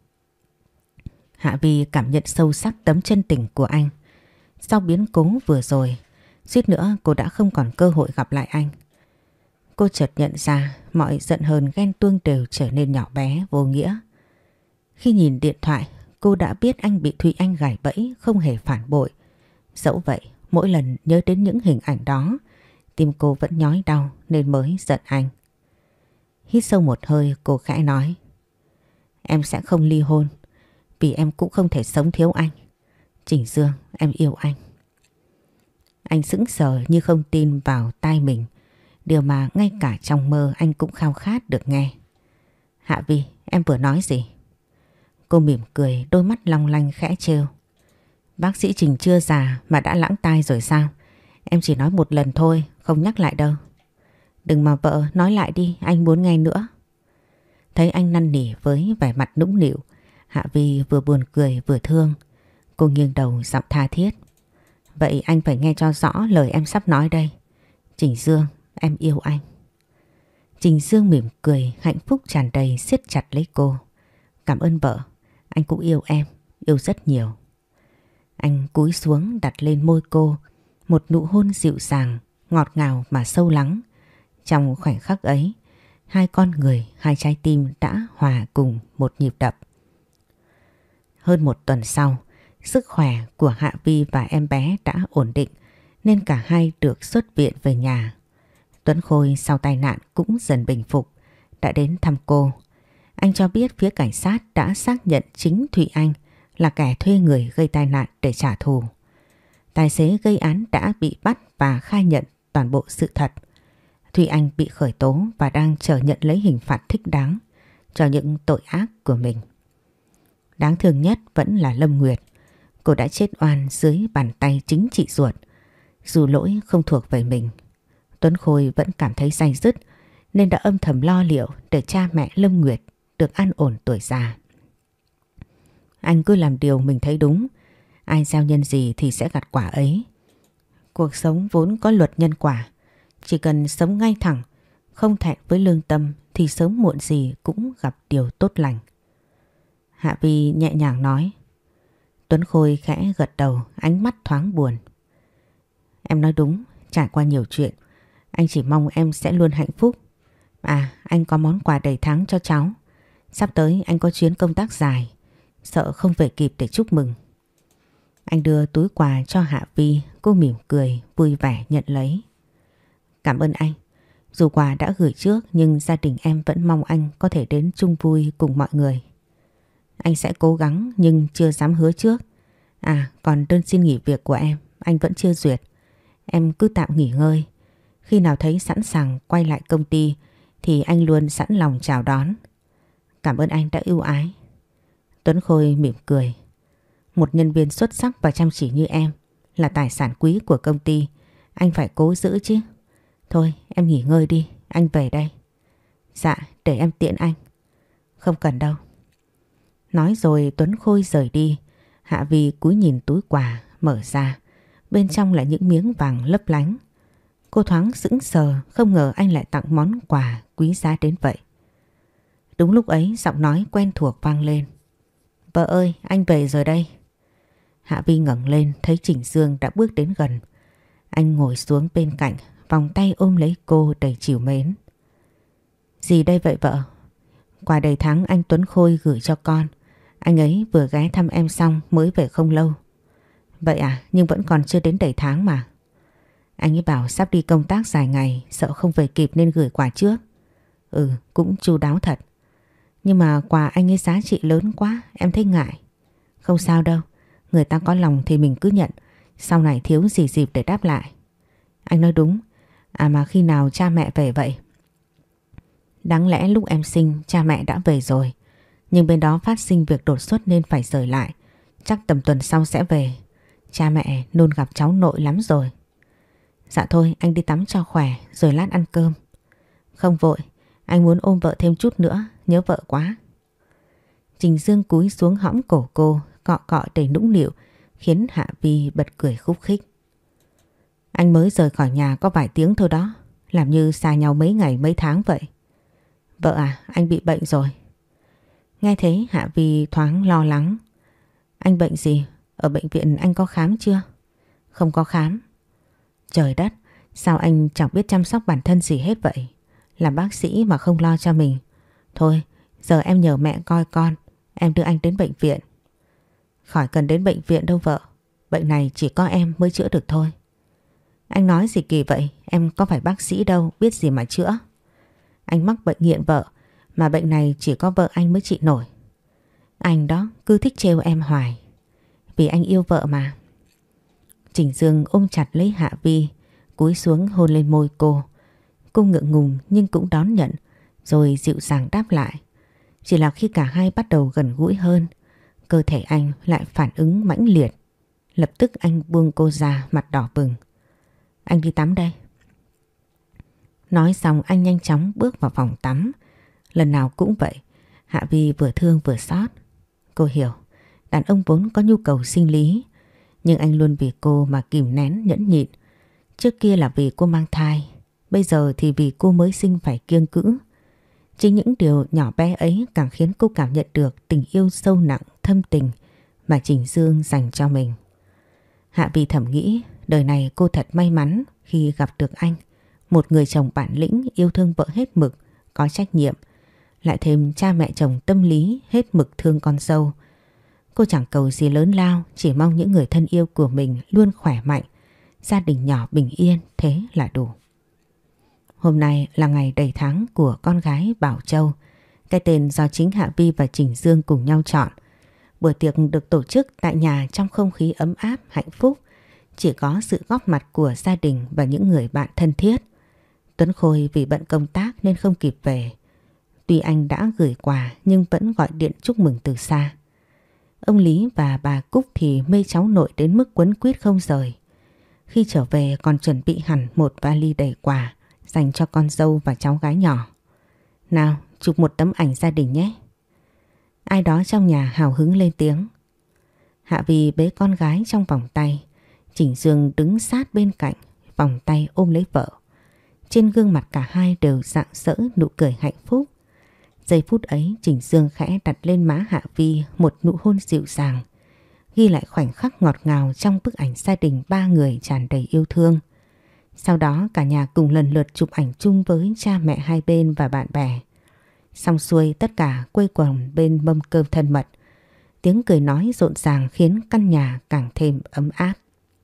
Hạ Vi cảm nhận sâu sắc tấm chân tình của anh. Sau biến cố vừa rồi, suýt nữa cô đã không còn cơ hội gặp lại anh. Cô chợt nhận ra mọi giận hờn ghen tuông đều trở nên nhỏ bé, vô nghĩa. Khi nhìn điện thoại, cô đã biết anh bị Thụy Anh gài bẫy, không hề phản bội. Dẫu vậy, mỗi lần nhớ đến những hình ảnh đó, tim cô vẫn nhói đau nên mới giận anh. Hít sâu một hơi, cô khẽ nói. Em sẽ không ly hôn, vì em cũng không thể sống thiếu anh. Trình Dương, em yêu anh. Anh sững sờ như không tin vào tai mình, điều mà ngay cả trong mơ anh cũng khao khát được nghe. Hạ Vi, em vừa nói gì? Cô mỉm cười, đôi mắt long lanh khẽ trêu. Bác sĩ Trình chưa già mà đã lãng tai rồi sao? Em chỉ nói một lần thôi, không nhắc lại đâu. Đừng mà vợ, nói lại đi, anh muốn nghe nữa. Thấy anh năn nỉ với vẻ mặt nũng nịu, Hạ Vi vừa buồn cười vừa thương. Cô nghiêng đầu giọng tha thiết. Vậy anh phải nghe cho rõ lời em sắp nói đây. Trình Dương, em yêu anh. Trình Dương mỉm cười, hạnh phúc tràn đầy siết chặt lấy cô. Cảm ơn vợ, anh cũng yêu em, yêu rất nhiều. Anh cúi xuống đặt lên môi cô một nụ hôn dịu dàng, ngọt ngào mà sâu lắng. Trong khoảnh khắc ấy, hai con người, hai trái tim đã hòa cùng một nhịp đập. Hơn một tuần sau, sức khỏe của Hạ Vi và em bé đã ổn định nên cả hai được xuất viện về nhà. Tuấn Khôi sau tai nạn cũng dần bình phục, đã đến thăm cô. Anh cho biết phía cảnh sát đã xác nhận chính Thụy Anh là kẻ thuê người gây tai nạn để trả thù. Tài xế gây án đã bị bắt và khai nhận toàn bộ sự thật. Thụy Anh bị khởi tố và đang chờ nhận lấy hình phạt thích đáng cho những tội ác của mình. Đáng thương nhất vẫn là Lâm Nguyệt. Cô đã chết oan dưới bàn tay chính chị ruột. Dù lỗi không thuộc về mình, Tuấn Khôi vẫn cảm thấy day dứt nên đã âm thầm lo liệu để cha mẹ Lâm Nguyệt được an ổn tuổi già. Anh cứ làm điều mình thấy đúng, ai gieo nhân gì thì sẽ gặt quả ấy. Cuộc sống vốn có luật nhân quả, chỉ cần sống ngay thẳng, không thẹn với lương tâm thì sớm muộn gì cũng gặp điều tốt lành. Hạ Vi nhẹ nhàng nói. Tuấn Khôi khẽ gật đầu, ánh mắt thoáng buồn. Em nói đúng, trải qua nhiều chuyện, anh chỉ mong em sẽ luôn hạnh phúc. À, anh có món quà đầy tháng cho cháu. Sắp tới anh có chuyến công tác dài, sợ không về kịp để chúc mừng. Anh đưa túi quà cho Hạ Vi, cô mỉm cười, vui vẻ nhận lấy. Cảm ơn anh. Dù quà đã gửi trước nhưng gia đình em vẫn mong anh có thể đến chung vui cùng mọi người. Anh sẽ cố gắng nhưng chưa dám hứa trước. À, còn đơn xin nghỉ việc của em, anh vẫn chưa duyệt. Em cứ tạm nghỉ ngơi. Khi nào thấy sẵn sàng quay lại công ty thì anh luôn sẵn lòng chào đón. Cảm ơn anh đã ưu ái. Tuấn Khôi mỉm cười. Một nhân viên xuất sắc và chăm chỉ như em là tài sản quý của công ty. Anh phải cố giữ chứ. Thôi em nghỉ ngơi đi, anh về đây. Dạ, để em tiện anh. Không cần đâu. Nói rồi Tuấn Khôi rời đi. Hạ Vi cúi nhìn túi quà mở ra. Bên trong là những miếng vàng lấp lánh. Cô thoáng sững sờ, không ngờ anh lại tặng món quà quý giá đến vậy. Đúng lúc ấy giọng nói quen thuộc vang lên. Vợ ơi, anh về rồi đây. Hạ Vi ngẩng lên thấy Trình Dương đã bước đến gần. Anh ngồi xuống bên cạnh, vòng tay ôm lấy cô đầy trìu mến. Gì đây vậy vợ? Quà đầy tháng anh Tuấn Khôi gửi cho con. Anh ấy vừa ghé thăm em xong mới về không lâu. Vậy à, nhưng vẫn còn chưa đến đầy tháng mà. Anh ấy bảo sắp đi công tác dài ngày, sợ không về kịp nên gửi quà trước. Ừ, cũng chu đáo thật. Nhưng mà quà anh ấy giá trị lớn quá, em thấy ngại. Không sao đâu, người ta có lòng thì mình cứ nhận. Sau này thiếu gì dịp để đáp lại. Anh nói đúng. À mà khi nào cha mẹ về vậy? Đáng lẽ lúc em sinh cha mẹ đã về rồi. Nhưng bên đó phát sinh việc đột xuất nên phải rời lại. Chắc tầm tuần sau sẽ về. Cha mẹ nôn gặp cháu nội lắm rồi. Dạ thôi anh đi tắm cho khỏe rồi lát ăn cơm. Không vội, anh muốn ôm vợ thêm chút nữa, nhớ vợ quá. Trình Dương cúi xuống hõm cổ cô, cọ cọ đầy nũng nịu, khiến Hạ Vi bật cười khúc khích. Anh mới rời khỏi nhà có vài tiếng thôi đó, làm như xa nhau mấy ngày mấy tháng vậy. Vợ à, anh bị bệnh rồi. Nghe thế Hạ Vi thoáng lo lắng. Anh bệnh gì? Ở bệnh viện anh có khám chưa? Không có khám. Trời đất, sao anh chẳng biết chăm sóc bản thân gì hết vậy? Làm bác sĩ mà không lo cho mình. Thôi, giờ em nhờ mẹ coi con, em đưa anh đến bệnh viện. Khỏi cần đến bệnh viện đâu vợ, bệnh này chỉ có em mới chữa được thôi. Anh nói gì kỳ vậy, em có phải bác sĩ đâu, biết gì mà chữa. Anh mắc bệnh nghiện vợ, mà bệnh này chỉ có vợ anh mới trị nổi. Anh đó cứ thích trêu em hoài, vì anh yêu vợ mà. Trình Dương ôm chặt lấy Hạ Vi, cúi xuống hôn lên môi cô. Cô ngượng ngùng nhưng cũng đón nhận, rồi dịu dàng đáp lại. Chỉ là khi cả hai bắt đầu gần gũi hơn, cơ thể anh lại phản ứng mãnh liệt. Lập tức anh buông cô ra, mặt đỏ bừng. Anh đi tắm đây. Nói xong anh nhanh chóng bước vào phòng tắm. Lần nào cũng vậy, Hạ Vi vừa thương vừa xót. Cô hiểu, đàn ông vốn có nhu cầu sinh lý, nhưng anh luôn vì cô mà kìm nén nhẫn nhịn. Trước kia là vì cô mang thai, bây giờ thì vì cô mới sinh phải kiêng cữ. Chính những điều nhỏ bé ấy càng khiến cô cảm nhận được tình yêu sâu nặng, thâm tình mà Trình Dương dành cho mình. Hạ Vi thầm nghĩ đời này cô thật may mắn khi gặp được anh, một người chồng bản lĩnh, yêu thương vợ hết mực, có trách nhiệm, lại thêm cha mẹ chồng tâm lý hết mực thương con dâu. Cô chẳng cầu gì lớn lao, chỉ mong những người thân yêu của mình luôn khỏe mạnh, gia đình nhỏ bình yên, thế là đủ. Hôm nay là ngày đầy tháng của con gái Bảo Châu, cái tên do chính Hạ Vi và Trình Dương cùng nhau chọn. Bữa tiệc được tổ chức tại nhà trong không khí ấm áp, hạnh phúc, chỉ có sự góp mặt của gia đình và những người bạn thân thiết. Tuấn Khôi vì bận công tác nên không kịp về. Tuy anh đã gửi quà nhưng vẫn gọi điện chúc mừng từ xa. Ông Lý và bà Cúc thì mê cháu nội đến mức quấn quýt không rời. Khi trở về còn chuẩn bị hẳn một vali đầy quà dành cho con dâu và cháu gái nhỏ. Nào, chụp một tấm ảnh gia đình nhé. Ai đó trong nhà hào hứng lên tiếng. Hạ Vi bế con gái trong vòng tay. Trình Dương đứng sát bên cạnh, vòng tay ôm lấy vợ. Trên gương mặt cả hai đều rạng rỡ nụ cười hạnh phúc. Giây phút ấy Trình Dương khẽ đặt lên má Hạ Vi một nụ hôn dịu dàng, ghi lại khoảnh khắc ngọt ngào trong bức ảnh gia đình ba người tràn đầy yêu thương. Sau đó cả nhà cùng lần lượt chụp ảnh chung với cha mẹ hai bên và bạn bè. Xong xuôi tất cả quây quần bên mâm cơm thân mật. Tiếng cười nói rộn ràng khiến căn nhà càng thêm ấm áp.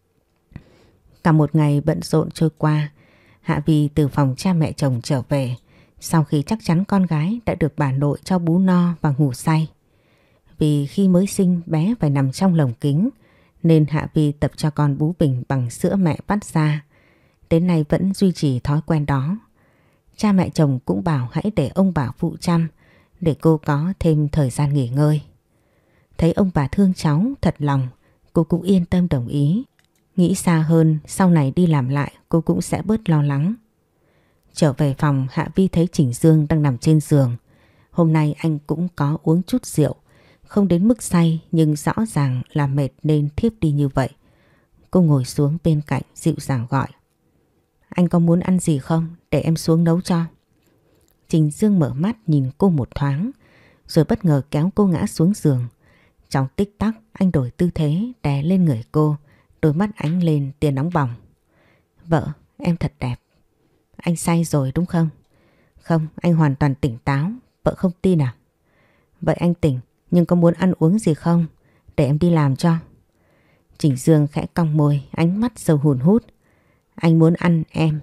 Cả một ngày bận rộn trôi qua, Hạ Vi từ phòng cha mẹ chồng trở về sau khi chắc chắn con gái đã được bà nội cho bú no và ngủ say. Vì khi mới sinh bé phải nằm trong lồng kính nên Hạ Vi tập cho con bú bình bằng sữa mẹ vắt ra. Đến nay vẫn duy trì thói quen đó. Cha mẹ chồng cũng bảo hãy để ông bà phụ chăm để cô có thêm thời gian nghỉ ngơi. Thấy ông bà thương cháu thật lòng, cô cũng yên tâm đồng ý. Nghĩ xa hơn, sau này đi làm lại cô cũng sẽ bớt lo lắng. Trở về phòng, Hạ Vi thấy Trình Dương đang nằm trên giường. Hôm nay anh cũng có uống chút rượu, không đến mức say nhưng rõ ràng là mệt nên thiếp đi như vậy. Cô ngồi xuống bên cạnh dịu dàng gọi: "Anh có muốn ăn gì không? Để em xuống nấu cho." Trình Dương mở mắt nhìn cô một thoáng, rồi bất ngờ kéo cô ngã xuống giường. Trong tích tắc anh đổi tư thế đè lên người cô, đôi mắt ánh lên tia nóng bỏng. "Vợ, em thật đẹp." "Anh say rồi đúng không?" "Không, anh hoàn toàn tỉnh táo, vợ không tin à?" "Vậy anh tỉnh, nhưng có muốn ăn uống gì không? Để em đi làm cho." Trình Dương khẽ cong môi, ánh mắt sâu hùn hút. "Anh muốn ăn em."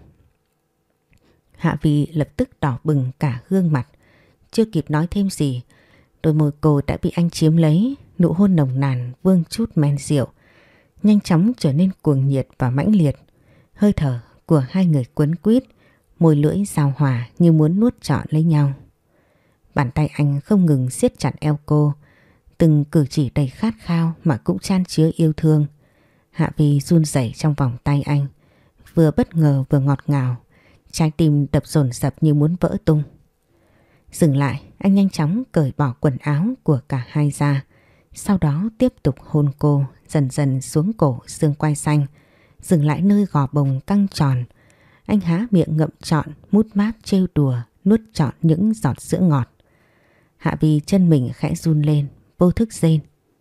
Hạ Vi lập tức đỏ bừng cả gương mặt. Chưa kịp nói thêm gì, đôi môi cô đã bị anh chiếm lấy. Nụ hôn nồng nàn vương chút men rượu, nhanh chóng trở nên cuồng nhiệt và mãnh liệt. Hơi thở của hai người quấn quýt, môi lưỡi giao hòa như muốn nuốt trọn lấy nhau. Bàn tay anh không ngừng siết chặt eo cô, từng cử chỉ đầy khát khao mà cũng chan chứa yêu thương. Hạ Vi run rẩy trong vòng tay anh, vừa bất ngờ vừa ngọt ngào, trái tim đập dồn dập như muốn vỡ tung. Dừng lại, anh nhanh chóng cởi bỏ quần áo của cả hai ra, sau đó tiếp tục hôn cô dần dần xuống cổ xương quai xanh, dừng lại nơi gò bồng căng tròn. Anh há miệng ngậm trọn, mút mát trêu đùa, nuốt trọn những giọt sữa ngọt. Hạ Vi chân mình khẽ run lên, vô thức rên.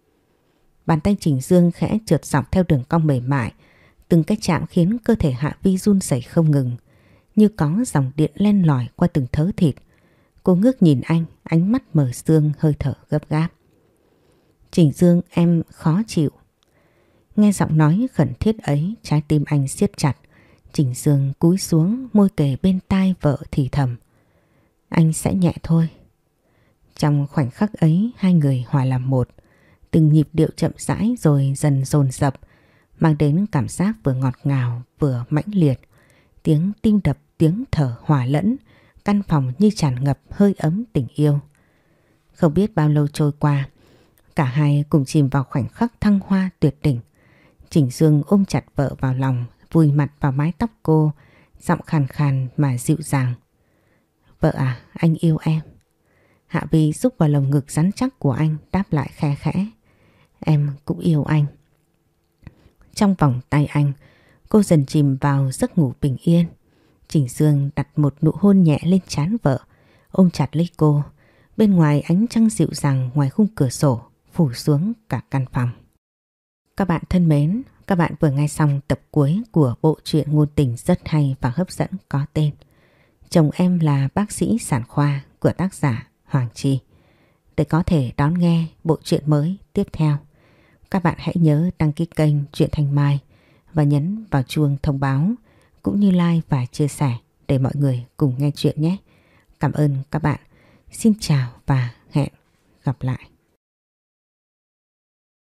Bàn tay Trình Dương khẽ trượt dọc theo đường cong mềm mại, từng cái chạm khiến cơ thể Hạ Vi run rẩy không ngừng, như có dòng điện len lỏi qua từng thớ thịt. Cô ngước nhìn anh, ánh mắt mờ sương, hơi thở gấp gáp. "Trình Dương, em khó chịu." Nghe giọng nói khẩn thiết ấy, trái tim anh siết chặt. Trình Dương cúi xuống, môi kề bên tai vợ thì thầm: "Anh sẽ nhẹ thôi." Trong khoảnh khắc ấy, hai người hòa làm một. Từng nhịp điệu chậm rãi rồi dần dồn dập, mang đến cảm giác vừa ngọt ngào vừa mãnh liệt. Tiếng tim đập, tiếng thở hòa lẫn, căn phòng như tràn ngập hơi ấm tình yêu. Không biết bao lâu trôi qua, cả hai cùng chìm vào khoảnh khắc thăng hoa tuyệt đỉnh. Trình Dương ôm chặt vợ vào lòng, vùi mặt vào mái tóc cô, giọng khàn khàn mà dịu dàng: "Vợ à, anh yêu em." Hạ Vi rúc vào lồng ngực rắn chắc của anh, đáp lại khe khẽ: "Em cũng yêu anh." Trong vòng tay anh, cô dần chìm vào giấc ngủ bình yên. Trình Dương đặt một nụ hôn nhẹ lên trán vợ, ôm chặt lấy cô. Bên ngoài ánh trăng dịu dàng ngoài khung cửa sổ phủ xuống cả căn phòng. Các bạn thân mến, các bạn vừa nghe xong tập cuối của bộ truyện ngôn tình rất hay và hấp dẫn có tên Chồng Em Là Bác Sĩ Sản Khoa của tác giả Hoàng Chi. Để có thể đón nghe bộ truyện mới tiếp theo, các bạn hãy nhớ đăng ký kênh Truyện Thanh Mai và nhấn vào chuông thông báo, cũng như like và chia sẻ để mọi người cùng nghe chuyện nhé. Cảm ơn các bạn. Xin chào và hẹn gặp lại.